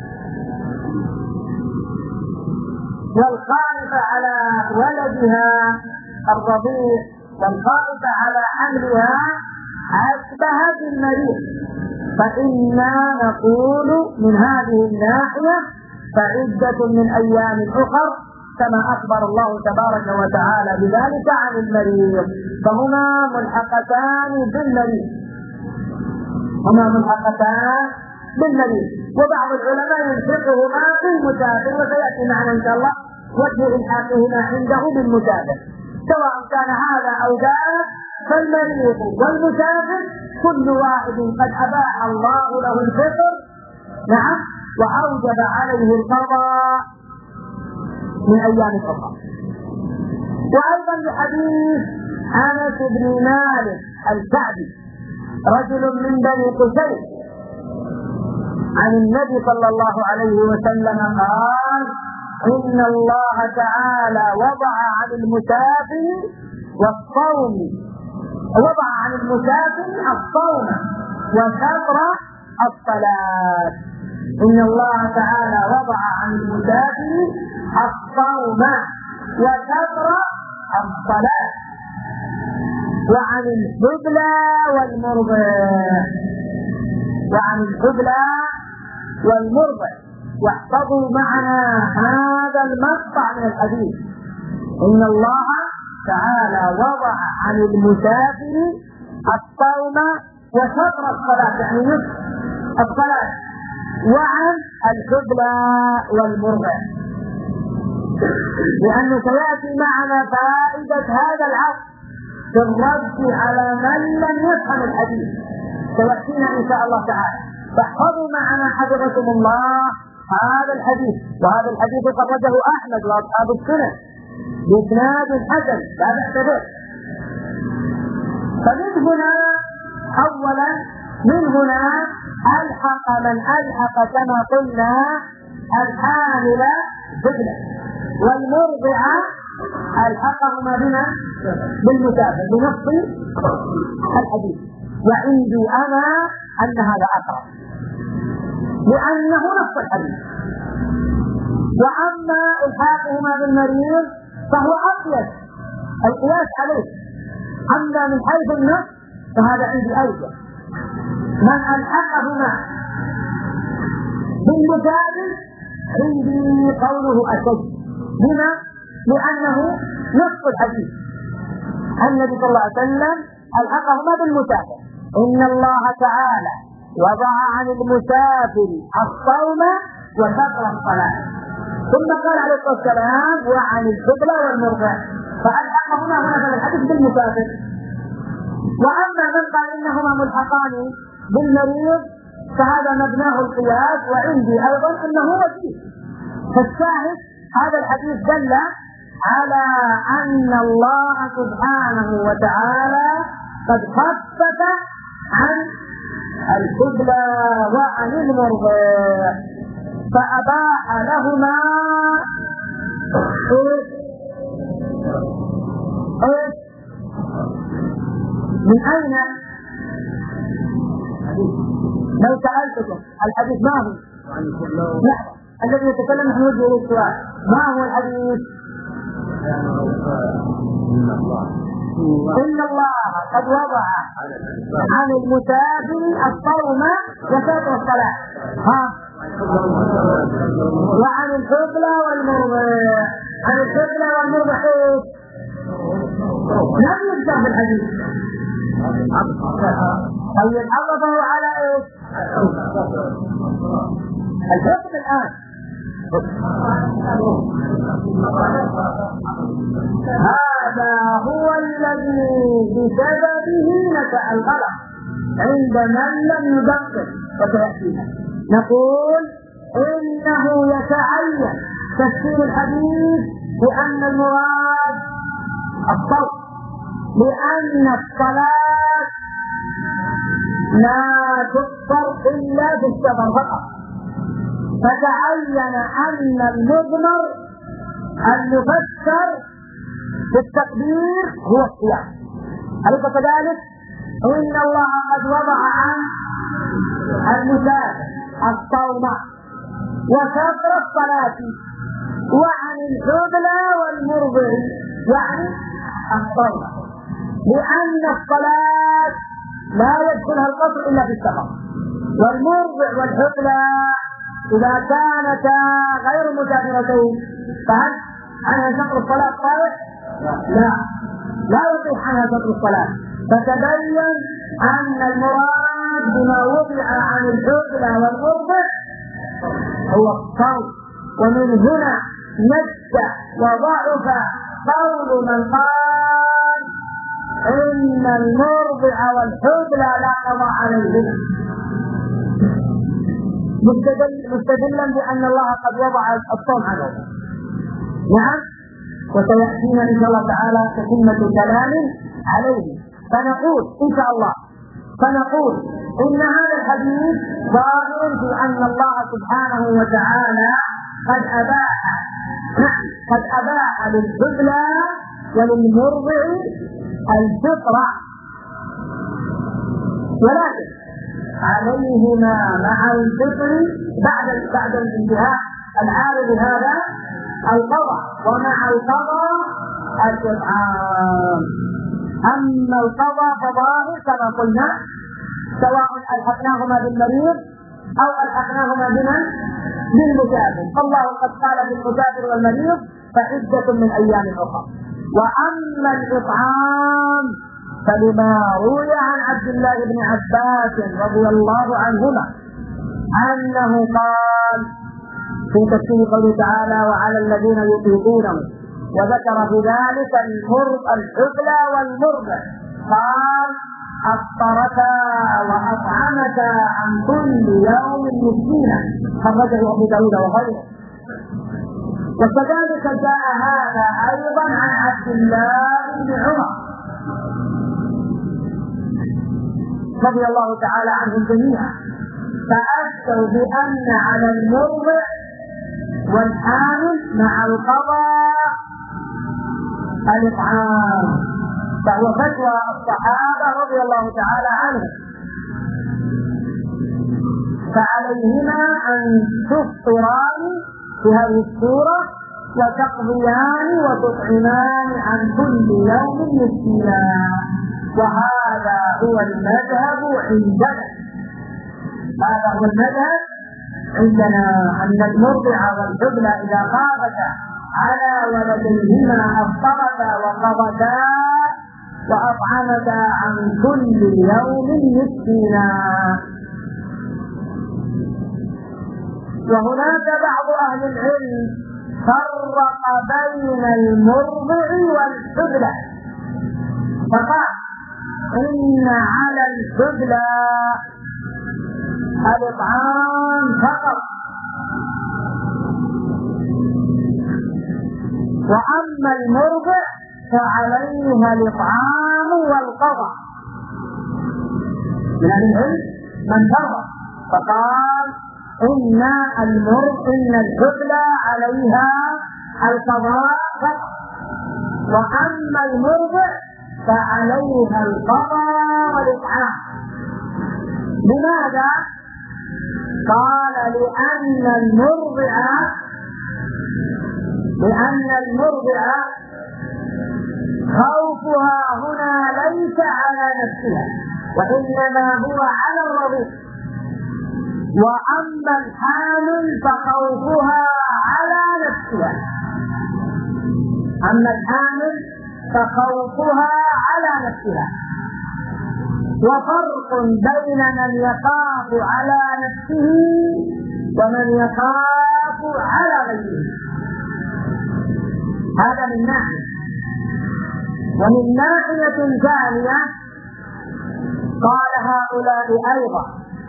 A: والخائفة على ولدها الرضيع والخائفة على حملها أشبه بالمريض، فإنا نقول من هذه الناحية فعدة من أيام أخر، كما أخبر الله تبارك وتعالى بذلك عن المريض، فهما ملحقتان بالمريض، هما ملحقتان بالمريض. وبعض العلماء يلحقهما بالمسافر، وسيأتي معنا إن شاء الله وجه إلحاقهما عنده بالمسافر، سواء كان هذا أو ذاك، فالمريض والمسافر كل واحد قد أباح الله له الفطر، نعم، وأوجب عليه القضاء من أيام أخرى. وأيضا لحديث أنس بن مالك الكعبي رجل من بني قتيل عن النبي صلى الله عليه وسلم قال: إن الله تعالى وضع عن المسافر والصوم وضع عن المسافر الصوم وكثر الصلاة. إن الله تعالى وضع عن المسافر الصوم وكثر الصلاة. وعن الحبلى والمرضع وعن الحبلى والمرضع. واحفظوا معنا هذا المقطع من الحديث: إن الله تعالى وضع عن المسافر الصوم وشطر الصلاة، يعني نصف الصلاة، وعن الحبلى والمرضع، لأنه سيأتي معنا فائدة هذا العصر في الرد على من لم يفهم الحديث، سيأتينا إن شاء الله تعالى. فاحفظوا معنا حفظكم الله هذا الحديث، وهذا الحديث خرجه أحمد وأصحاب السنن بإسناد حسن لا بأس به. فمن هنا أولا من هنا ألحق من ألحق كما قلنا الحامل حبلى والمرضع، ألحقهما بنا بالمسافر بنص الحديث. وعندي أنا أن هذا أقرب لأنه نص الحديث. وأما إلحاقهما بالمريض فهو أقيس القياس عليه. أما من حيث النص فهذا عندي أوجه. من ألحقهما بالمسافر عندي قوله أشد. لما؟ لأنه نص الحديث. النبي صلى الله عليه وسلم ألحقهما بالمسافر: إن الله تعالى وضع عن المسافر الصوم وشطر الصلاة. ثم قال عليه الصلاة والسلام: وعن الحبلى والمرضع، فألحقهما هنا في الحديث بالمسافر. وأما من قال إنهما ملحقان بالمريض فهذا مبناه القياس، وعندي أيضا أنه وجيه. فالشاهد هذا الحديث دل على أن الله سبحانه وتعالى قد خفف عن الحبلى وعن المرضع، فأباح لهما إيه؟ إيه؟ من أين؟ لو سألتكم الحديث ما هو؟ لا، الذي يتكلم نحن نوجه إليه السؤال: ما هو الحديث؟ إن الله قد وضع عن المسافر الصوم وشطر الصلاة، ها؟ وعن الحبلى والمرضع. عن الحبلى والمرضع إيه؟ لم يذكر في الحديث. أي عرضه على إيه؟ الحكم الآن هذا هو الذي بسببه نشأ الغلط عند من لم يدقق، وسيأتينا نقول إنه يتعين تفسير الحديث بأن المراد الصوت، لأن الصلاة لا تفطر إلا بالسفر فقط، فتعين أن المضمر المفسر بالتقدير هو الصيام. أليس كذلك؟ إن الله قد وضع عن المسافر الصوم وشطر الصلاة وعن الحبلى والمرضع، يعني الصوم، لأن الصلاة لا يدخلها القصر إلا بالسفر، والمرضع والحبلى إذا كانتا غير مسافرتين فهل عنها شطر الصلاة صحيح؟ لا، لا يصح عنها شطر الصلاة. فتبين أن المراد بما وضع عن الحبلى والمرضع هو الصوم. ومن هنا نجد وضعف قول من قال إن المرضع والحبلى لا قضاء عليهما، مستدلا بأن الله قد وضع الصوم عليهم. نعم، وسيأتينا إن شاء الله تعالى تتمة كلام عليه. فنقول إن شاء الله فنقول إن هذا الحديث ظاهر في أن الله سبحانه وتعالى قد أباح نعم قد أباح للحبلى وللمرضع الفطرة، ولكن عليهما مع الفطر بعد بعد الانتهاء العارض هذا القضاء، ومع القضاء الإطعام. أما القضاء فظاهر كما قلنا، سواء ألحقناهما بالمريض أو ألحقناهما بمن؟ بالمسافر، فالله قد قال بالمسافر والمريض فعدة من أيام أخرى. وأما الإطعام فلما روي عن عبد الله بن عباس رضي الله عنهما أنه قال في تفسير قوله تعالى وعلى الذين يطيقونه، وذكر في ذلك الحبلى والمرضع، قال أفطرتا وأطعمتا عن كل يوم مسكينا، خرجه أبو داود وغيره. وكذلك جاء هذا أيضا عن عبد الله بن عمر رضي الله تعالى عنهم جميعا، فأفتوا بأن على المرضع والحامل مع القضاء الإطعام، فهو فتوى الصحابة رضي الله تعالى عنهم، فعليهما أن تفطران في هذه السورة وتقضيان وتطعمان عن كل يوم مسكينا. وهذا هو المذهب عندنا، هذا هو المذهب عندنا أن المرضع والحبلى إذا خافتا على ولديهما أفطرتا وقضتا وأطعمتا عن كل يوم مسكينا. وهناك بعض أهل العلم فرق بين المرضع والحبلى، فقال إن على الحبلى الإطعام فقط، وأما المرضع فعليها الإطعام والقضاء. من أهل العلم من فرق فقال إن المرض إن الحبلى عليها القضاء فقط، وأما المرضع فعليها القضاء والإطعام. لماذا؟ قال لأن المرضع لأن المرضع خوفها هنا ليس على نفسها وإنما هو على الرضيع، وأما الحامل فخوفها على نفسها أما الحامل فخوفها على نفسها. وفرق بين من يخاف على نفسه ومن يخاف على غيره، هذا من ناحية. ومن ناحية ثانية قال هؤلاء أيضا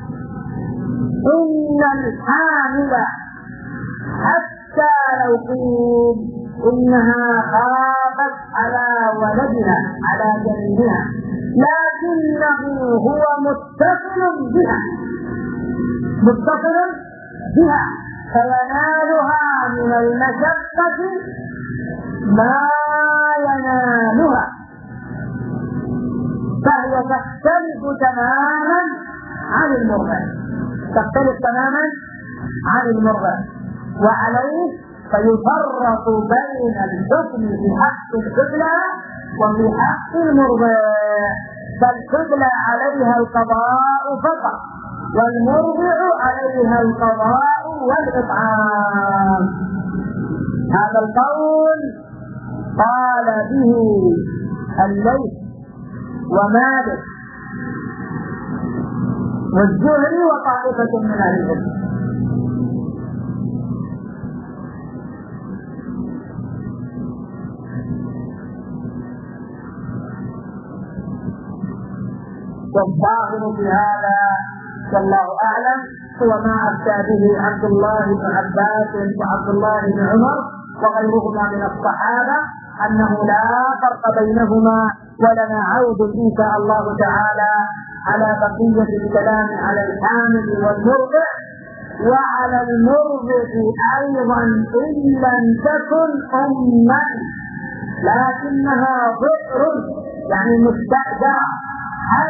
A: إن الحامل حتى لو قيل إنها خافت على ولدها على جنينها لكنه هو متصل بها متصل بها فينالها من المشقة ما ينالها، فهي تختلف تماما عن المرضع تختلف تماما عن المرضع وعليه فيفرق بين الحكم في حق الحبلى وفي حق المرضع، فالحبلى عليها القضاء فقط والمرضع عليها القضاء والإطعام. هذا القول قال به الليث ومالك والزهري وطائفة من أهل العلم. والظاهر في هذا والله أعلم هو ما أفتى به عبد الله بن عباس وعبد الله بن عمر وغيرهما من الصحابة أنه لا فرق بينهما، ولنا عود إن شاء الله تعالى على بقية الكلام على الحامل والمرضع وعلى المرضع أيضا إن لم تكن أما لكنها ضئر يعني مستأجرة، هل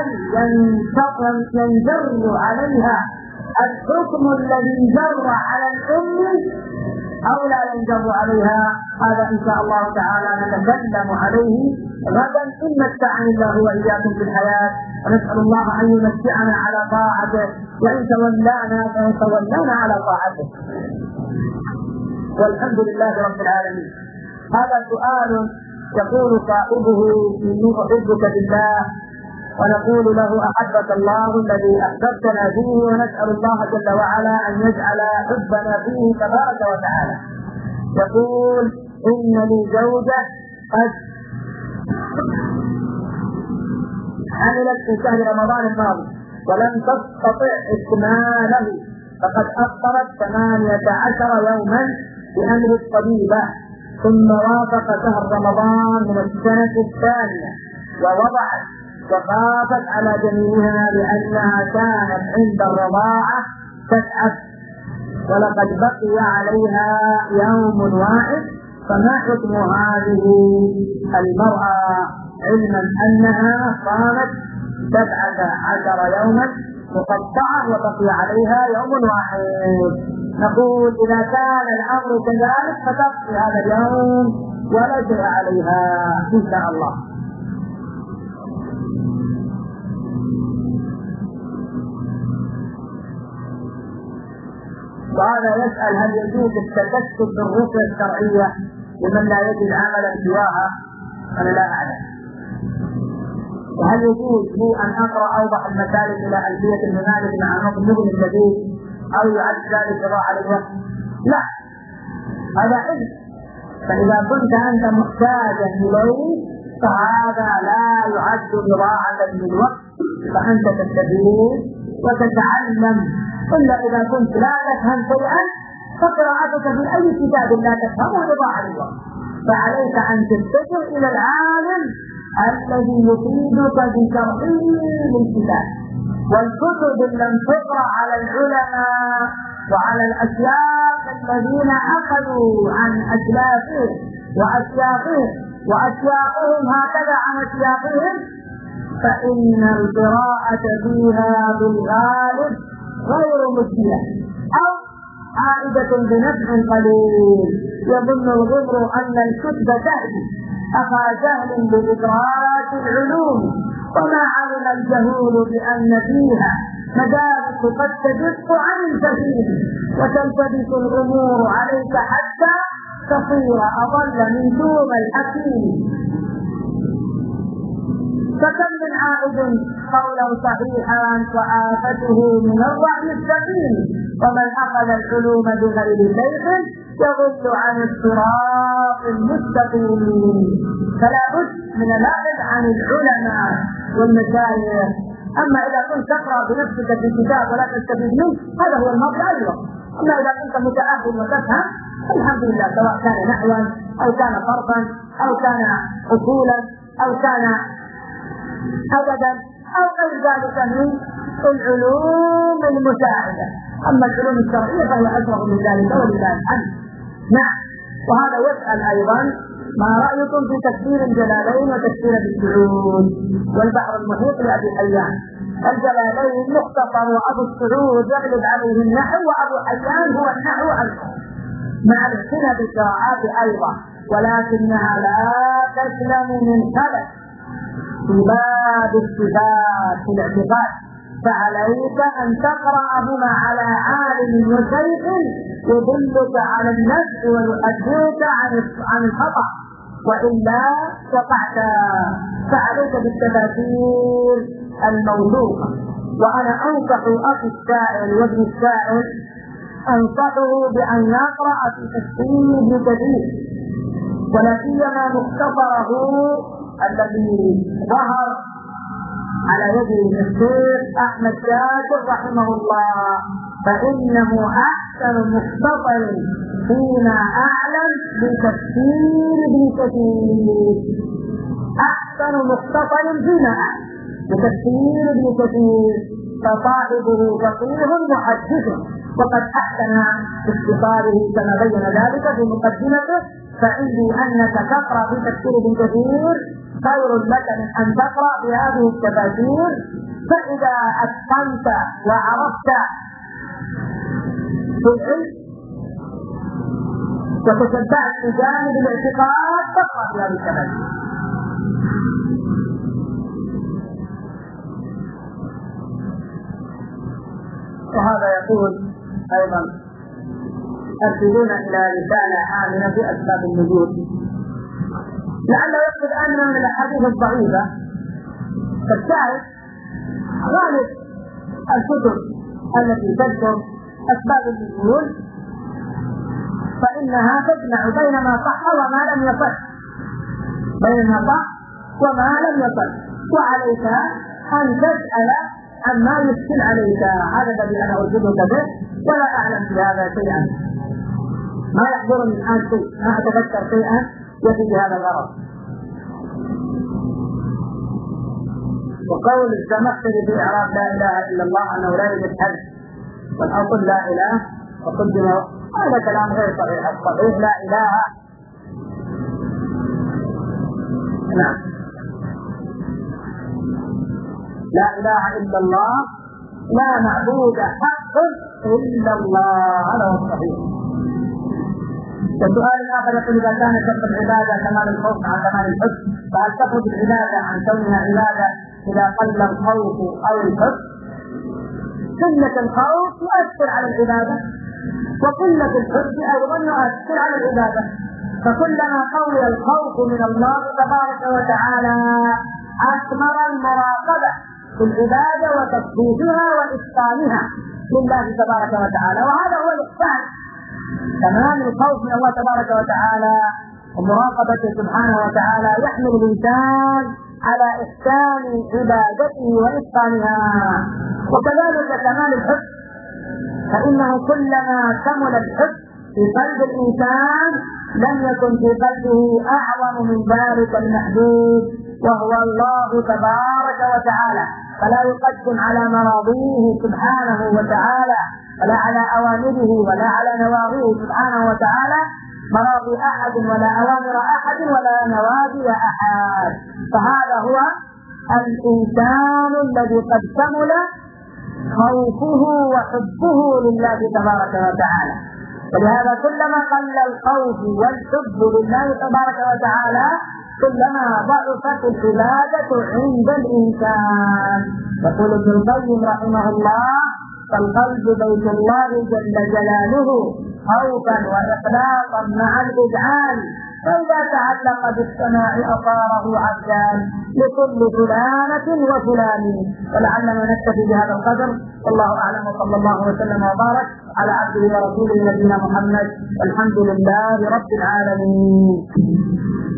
A: ينجر عليها الحكم الذي جر على الأم أو لا ينجر عليها. هذا إن شاء الله تعالى نتكلم عليه غدا إن متعني الله وإياكم في الحياة، ونسأل الله أن يمتعنا على طاعته، وإن تولانا فإن تولانا على طاعته. والحمد لله رب العالمين. هذا سؤال يقول صاحبه إني أحبك بالله، ونقول له أحبك الله الذي أحببتنا فيه، ونسأل الله جل وعلا أن يجعل حبنا فيه تبارك وتعالى. يقول إن لي زوجة قد حملت في شهر رمضان الماضي ولم تستطع إكماله، فقد أفطرت ثمانية عشر يوما بأمر الطبيبة، ثم وافق شهر رمضان من السنة الثانية ووضعت، وخافت على جنينها لأنها كانت عند الرضاعة تتعب، ولقد بقي عليها يوم واحد، فما حكم هذه المرأة علما أنها صامت سبعة عشر يوما مقطعة وبقي عليها يوم واحد؟ نقول إذا كان الأمر كذلك فتقضي هذا اليوم ولا شيء عليها إن شاء الله. وهذا يسأل هل يجوز التكسب بالرقية الشرعية لمن لا يجد عملا سواها؟ أنا لا أعلم. وهل يجوز لي أن أقرأ أوضح المسالك إلى ألفية ابن مالك مع نظم ابن الجديد أو يعد ذلك إضاعة للوقت؟ لا، هذا علم، فإذا كنت أنت محتاجا إليه فهذا لا يعد إضاعة للوقت، فأنت تستفيد وتتعلم. إلا إذا كنت لا تفهم شيئا فقراءتك في أي كتاب لا تفهمه إضاعة للوقت، فعليك أن تتجه إلى العالم الذي يفيدك بشرحه للكتاب. والكتب لم تقرأ على العلماء وعلى الأشياخ الذين أخذوا عن أسلافهم وأشياخهم وأشياخهم هكذا عن أشياخهم، فإن القراءة فيها بالغالب غير مجدية أو عائدة بنفع قليل. يظن الغمر أن الكتب تهدي أخا جهل بإدراك العلوم، وما علم الجهول بأن فيها مدارس قد تجف عن الفهيم، وتلتبس الأمور عليك حتى تصير أضل من دوم الحكيم. فكم من عائد قولا صحيحا وآفته من الرأي السقيم، ومن أخذ العلوم بغير شيخ يضل عن الصراط المستقيم. فلا بد من البحث عن العلماء والمشايخ. أما إذا كنت تقرأ بنفسك في كتاب ولا تستفيد منه هذا هو المرجع أيضا. أما إذا كنت متأهل وتفهم الحمد لله، سواء كان نحوا أو كان صرفا أو كان أصولا أو كان أبدا أو غير ذلك من العلوم المساعدة. أما العلوم الشرعية فهي أشرف من ذلك ولله الحمد. نعم. وهذا يسأل أيضا ما رأيكم في تفسير الجلالين وتفسير السعود والبحر المحيط لأبي حيان؟ الجلالين مختصر، وأبو السعود يغلب عليه النحو، وأبو حيان هو النحو عنه مع الاختلاف بالقراءات أيضا، ولكنها لا تسلم من خلل في باب الصفات في الاعتقاد، فعليك أن تقرأهما على عالم وشيخ يدلك على النفس ويؤديك عن الخطأ، وإلا وقعت. فعليك بالتفاسير الموثوقة. وأنا أنصح أخي السائل وابن السائل، أنصحه بأن يقرأ في تفسير ابن كثير، ولا سيما مختصره الذي ظهر على يد الشيخ أحمد شاكر رحمه الله، فإنه أحسن مختصر فيما أعلم بتفسير ابن كثير، أحسن مختصر فيما أعلم بتفسير ابن كثير، فصاحبه فقيه محدث، وقد أحسن اختصاره كما بين ذلك في مقدمته. فعندي أنك تقرأ في تفسير ابن كثير خير لك من أن تقرأ في هذه التفاسير، فإذا أتقنت وعرفت في العلم وتشبعت بجانب الاعتقاد تبقى في هذه الكمال. وهذا يقول أيضا أرشدون إلى رسالة عامة في أسباب النزول، لعله يقصد أن من الأحاديث الضعيفة فالشاهد غالب الكتب التي تذكر أسباب النزول فإنها تجمع بين ما صح وما لم يصح، بين ما صح وما لم يصح، وعليك أن تسأل عما يشكل عليك. هذا الذي أنا أرشدك به، ولا أعلم في هذا شيئا، ما يحضرني الآن شيء، ما أتذكر شيئا يفي بهذا الغرض. وقول الزمخشري في إعراب لا إله إلا الله أنه لا يوجد حد والأصل لا إله وقدم، هذا كلام غير صحيح. الصحيح لا إله، نعم، لا إله إلا الله، لا معبود حق إلا الله، هذا هو الصحيح. السؤال الآخر يقول إذا كان شرط العبادة كمال الخوف عن كمال الحب، فهل تخرج العبادة عن كونها عبادة إذا قل الخوف أو الحب؟ قلة الخوف يؤثر على العبادة، وقلة الحب أيضا يؤثر على العبادة، فكلما قوي الخوف من الله تبارك وتعالى أثمر المراقبة في العبادة وتصديقها وإتقانها لله تبارك وتعالى، وهذا هو الإحسان. كمان الخوف من الله تبارك وتعالى ومراقبته سبحانه وتعالى يحمل الإنسان على إحسان عبادته وإتقانها. وكذلك كمال الحب، فإنه كلما كمل الحب في قلب الإنسان لم يكن في قلبه أعظم من ذلك المحبوب وهو الله تبارك وتعالى، فلا يقدم على مراضيه سبحانه وتعالى ولا على أوامره ولا على نواهيه سبحانه وتعالى مراضي أحد ولا أوامر أحد ولا نواهي أحد. فهذا هو الإنسان الذي قد كمل خوفه وحبه لله تبارك وتعالى. ولهذا كلما قل الخوف والحب لله تبارك وتعالى كلما ضعفت العبادة عند الإنسان. يقول ابن القيم رحمه الله: فالقلب بيت الله جل جلاله خوفا وإخلاصا مع الإذعان، فإذا تعلق بالسماع أطاره عبدان لكل فلانة وفلان. ولعلنا نكتفي بهذا القدر، والله أعلم، وصلى الله وسلم وبارك على عبده ورسوله نبينا محمد، والحمد لله رب العالمين.